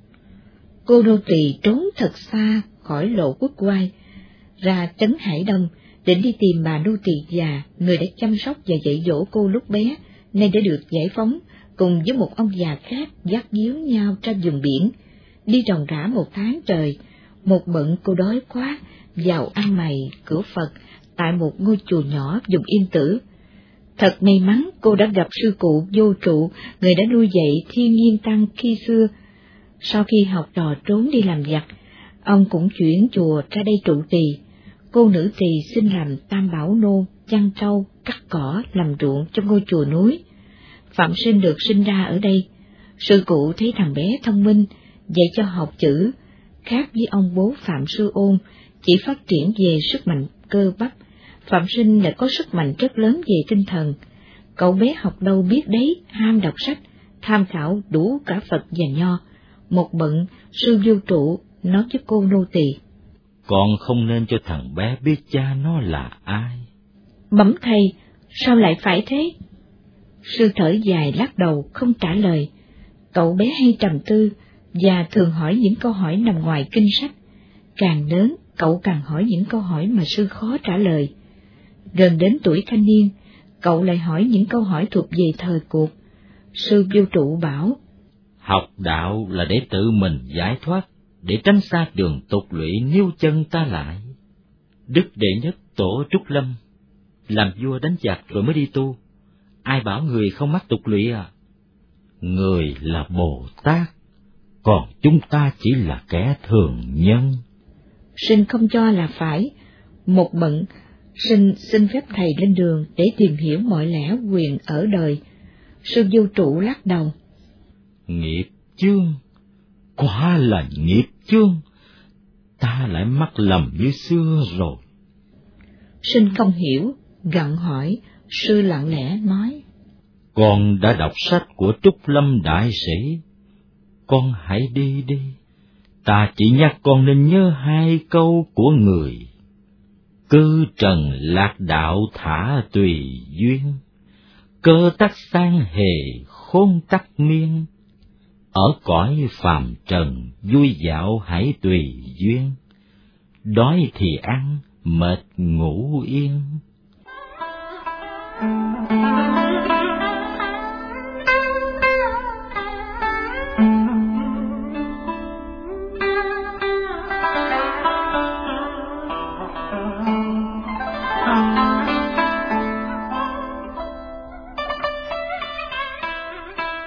Cô nô tỳ trốn thật xa khỏi Lộ Quốc Oai, ra trấn Hải Đông, định đi tìm bà nô tỳ già, người đã chăm sóc và dạy dỗ cô lúc bé, nay đã được giải phóng, cùng với một ông già khác dắt díu nhau trên vùng biển. Đi ròng rã một tháng trời, một bận cô đói quá, vào ăn mày cửa Phật tại một ngôi chùa nhỏ vùng Yên Tử. Thật may mắn cô đã gặp sư cụ Vô Trụ, người đã nuôi dạy Thiên Nhiên Tăng khi xưa. Sau khi học trò trốn đi làm giặc, ông cũng chuyển chùa ra đây trụ trì. Cô nữ tỳ xin làm tam bảo nô, chăn trâu, cắt cỏ, làm ruộng trong ngôi chùa núi. Phạm Sinh được sinh ra ở đây. Sư cụ thấy thằng bé thông minh, dạy cho học chữ, khác với ông bố Phạm Sư Ôn, chỉ phát triển về sức mạnh cơ bắp. Phạm Sinh lại có sức mạnh rất lớn về tinh thần. Cậu bé học đâu biết đấy, ham đọc sách, tham khảo đủ cả Phật và Nho. Một bận, sư Vô Trụ nói với cô nô tỳ: Con không nên cho thằng bé biết cha nó là ai. Bẩm thầy, sao lại phải thế? Sư thở dài lắc đầu không trả lời. Cậu bé hay trầm tư và thường hỏi những câu hỏi nằm ngoài kinh sách. Càng lớn, cậu càng hỏi những câu hỏi mà sư khó trả lời. Gần đến tuổi thanh niên, cậu lại hỏi những câu hỏi thuộc về thời cuộc. Sư Vô Trụ bảo: Học đạo là để tự mình giải thoát, để tránh xa đường tục lụy níu chân ta lại. Đức đệ nhất Tổ Trúc Lâm làm vua đánh giặc rồi mới đi tu. Ai bảo người không mắc tục lụy à? Người là Bồ Tát, còn chúng ta chỉ là kẻ thường nhân. Sinh không cho là phải. Một bận, Sinh xin phép thầy lên đường để tìm hiểu mọi lẽ quyền ở đời. Sư Vô Trụ lắc đầu: Nghiệp chướng, quả là nghiệp chướng, ta lại mắc lầm như xưa rồi. Sinh không hiểu, gặng hỏi. Sư lặng lẽ nói: Con đã đọc sách của Trúc Lâm Đại Sĩ, con hãy đi đi. Ta chỉ nhắc con nên nhớ hai câu của người: Cư trần lạc đạo thả tùy duyên, cơ tắc sang hề khôn tắc miên. Ở cõi phàm trần vui dạo hãy tùy duyên, đói thì ăn, mệt ngủ yên.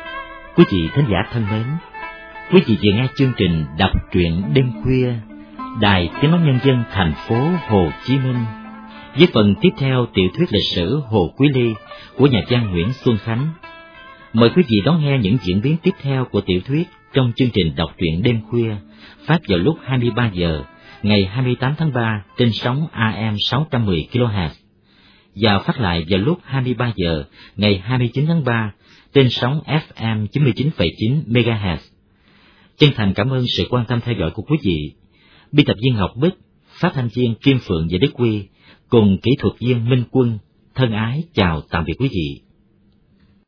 Quý vị thính giả thân mến, quý vị vừa nghe chương trình đọc truyện đêm khuya Đài Tiếng nói Nhân dân thành phố Hồ Chí Minh, với phần tiếp theo tiểu thuyết lịch sử Hồ Quý Ly của nhà văn Nguyễn Xuân Khánh. Mời quý vị đón nghe những diễn biến tiếp theo của tiểu thuyết trong chương trình đọc truyện đêm khuya, phát vào lúc hai mươi ba giờ ngày hai mươi tám tháng ba trên sóng A M sáu trăm mười ki lô héc và phát lại vào lúc hai mươi ba giờ ngày hai mươi chín tháng ba trên sóng F M chín mươi chín phẩy chín mê ga héc. Chân thành cảm ơn sự quan tâm theo dõi của quý vị. Biên tập viên Ngọc Bích, phát thanh viên Kim Phượng và Đức Quy cùng kỹ thuật viên Minh Quân thân ái chào tạm biệt quý vị.